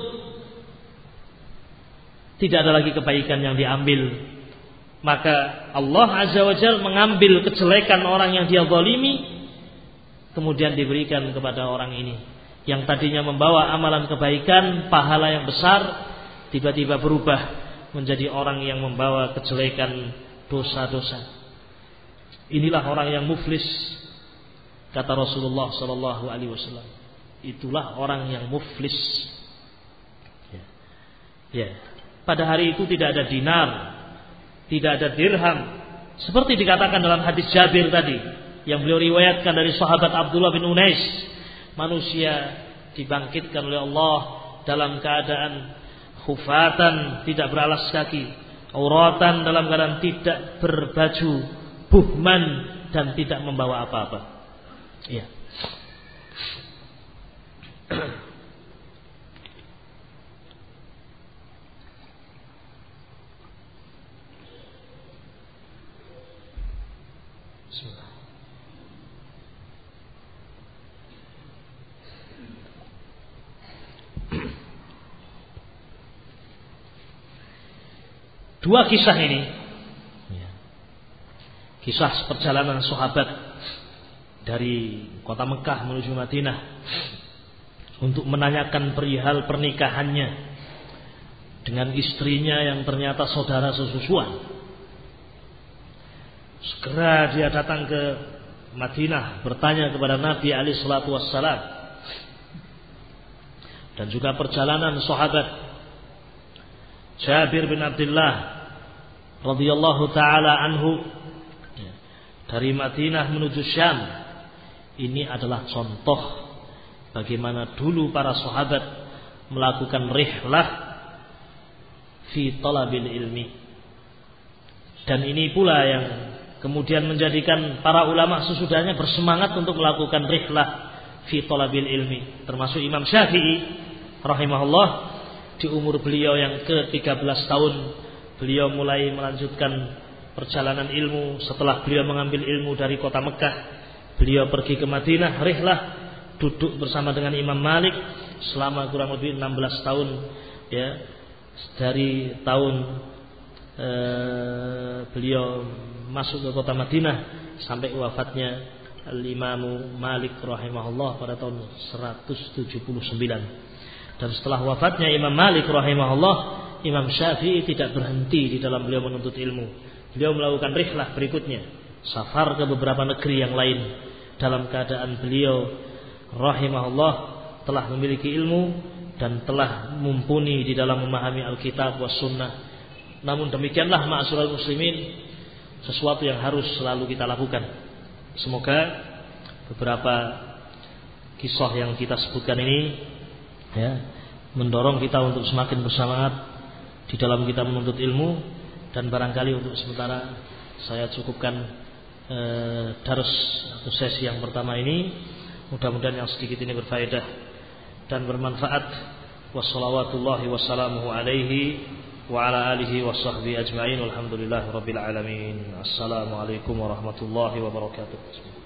Tidak ada lagi kebaikan yang diambil. Maka Allah Azza wa Jalla mengambil kejelekan orang yang dia zalimi, kemudian diberikan kepada orang ini yang tadinya membawa amalan kebaikan, pahala yang besar, tiba-tiba berubah menjadi orang yang membawa kejelekan, dosa-dosa. Inilah orang yang muflis, kata Rasulullah sallallahu alaihi wasallam. Itulah orang yang muflis. Ya. Ya. Pada hari itu tidak ada dinar, tidak ada dirham, seperti dikatakan dalam hadis Jabir tadi yang beliau riwayatkan dari sahabat Abdullah bin Unais. Manusia dibangkitkan oleh Allah dalam keadaan khufatan, tidak beralas kaki, auratan, dalam keadaan tidak berbaju, buhman, dan tidak membawa apa-apa. Ya. Dua kisah ini, kisah perjalanan sahabat dari kota Mekah menuju Madinah untuk menanyakan perihal pernikahannya dengan istrinya yang ternyata saudara sesusuan. Segera dia datang ke Madinah bertanya kepada Nabi alaihi salatu wassalam, dan juga perjalanan sahabat Jabir bin Abdullah radhiyallahu taala anhu dari Madinah menuju Syam. Ini adalah contoh bagaimana dulu para sahabat melakukan rihlah fi talabil ilmi. Dan ini pula yang kemudian menjadikan para ulama sesudahnya bersemangat untuk melakukan rihlah fi talabil ilmi, termasuk Imam Syafi'i rahimahullah. Di umur beliau yang ke tiga belas tahun beliau mulai melanjutkan perjalanan ilmu. Setelah beliau mengambil ilmu dari kota Mekah, beliau pergi ke Madinah, rihlah, duduk bersama dengan Imam Malik selama kurang lebih enam belas tahun, ya, dari tahun eh, beliau masuk ke kota Madinah sampai wafatnya Al-Imam Malik rahimahullah pada tahun seratus tujuh puluh sembilan. Dan setelah wafatnya Imam Malik rahimahullah, Imam Syafi'i tidak berhenti di dalam beliau menuntut ilmu. Beliau melakukan rihlah berikutnya, safar ke beberapa negeri yang lain, dalam keadaan beliau rahimahullah telah memiliki ilmu dan telah mumpuni di dalam memahami Alkitab was sunnah. Namun demikianlah ma'asyiral muslimin, sesuatu yang harus selalu kita lakukan. Semoga beberapa kisah yang kita sebutkan ini, ya, mendorong kita untuk semakin bersemangat di dalam kita menuntut ilmu. Dan barangkali untuk sementara saya cukupkan eh, dars atau sesi yang pertama ini. Mudah-mudahan yang sedikit ini berfaedah dan bermanfaat. Wassalawatullahi wassalamuhu alaihi wa ala alihi wa sahbihi ajma'in. Walhamdulillahi rabbil alamin. Assalamualaikum warahmatullahi wabarakatuh.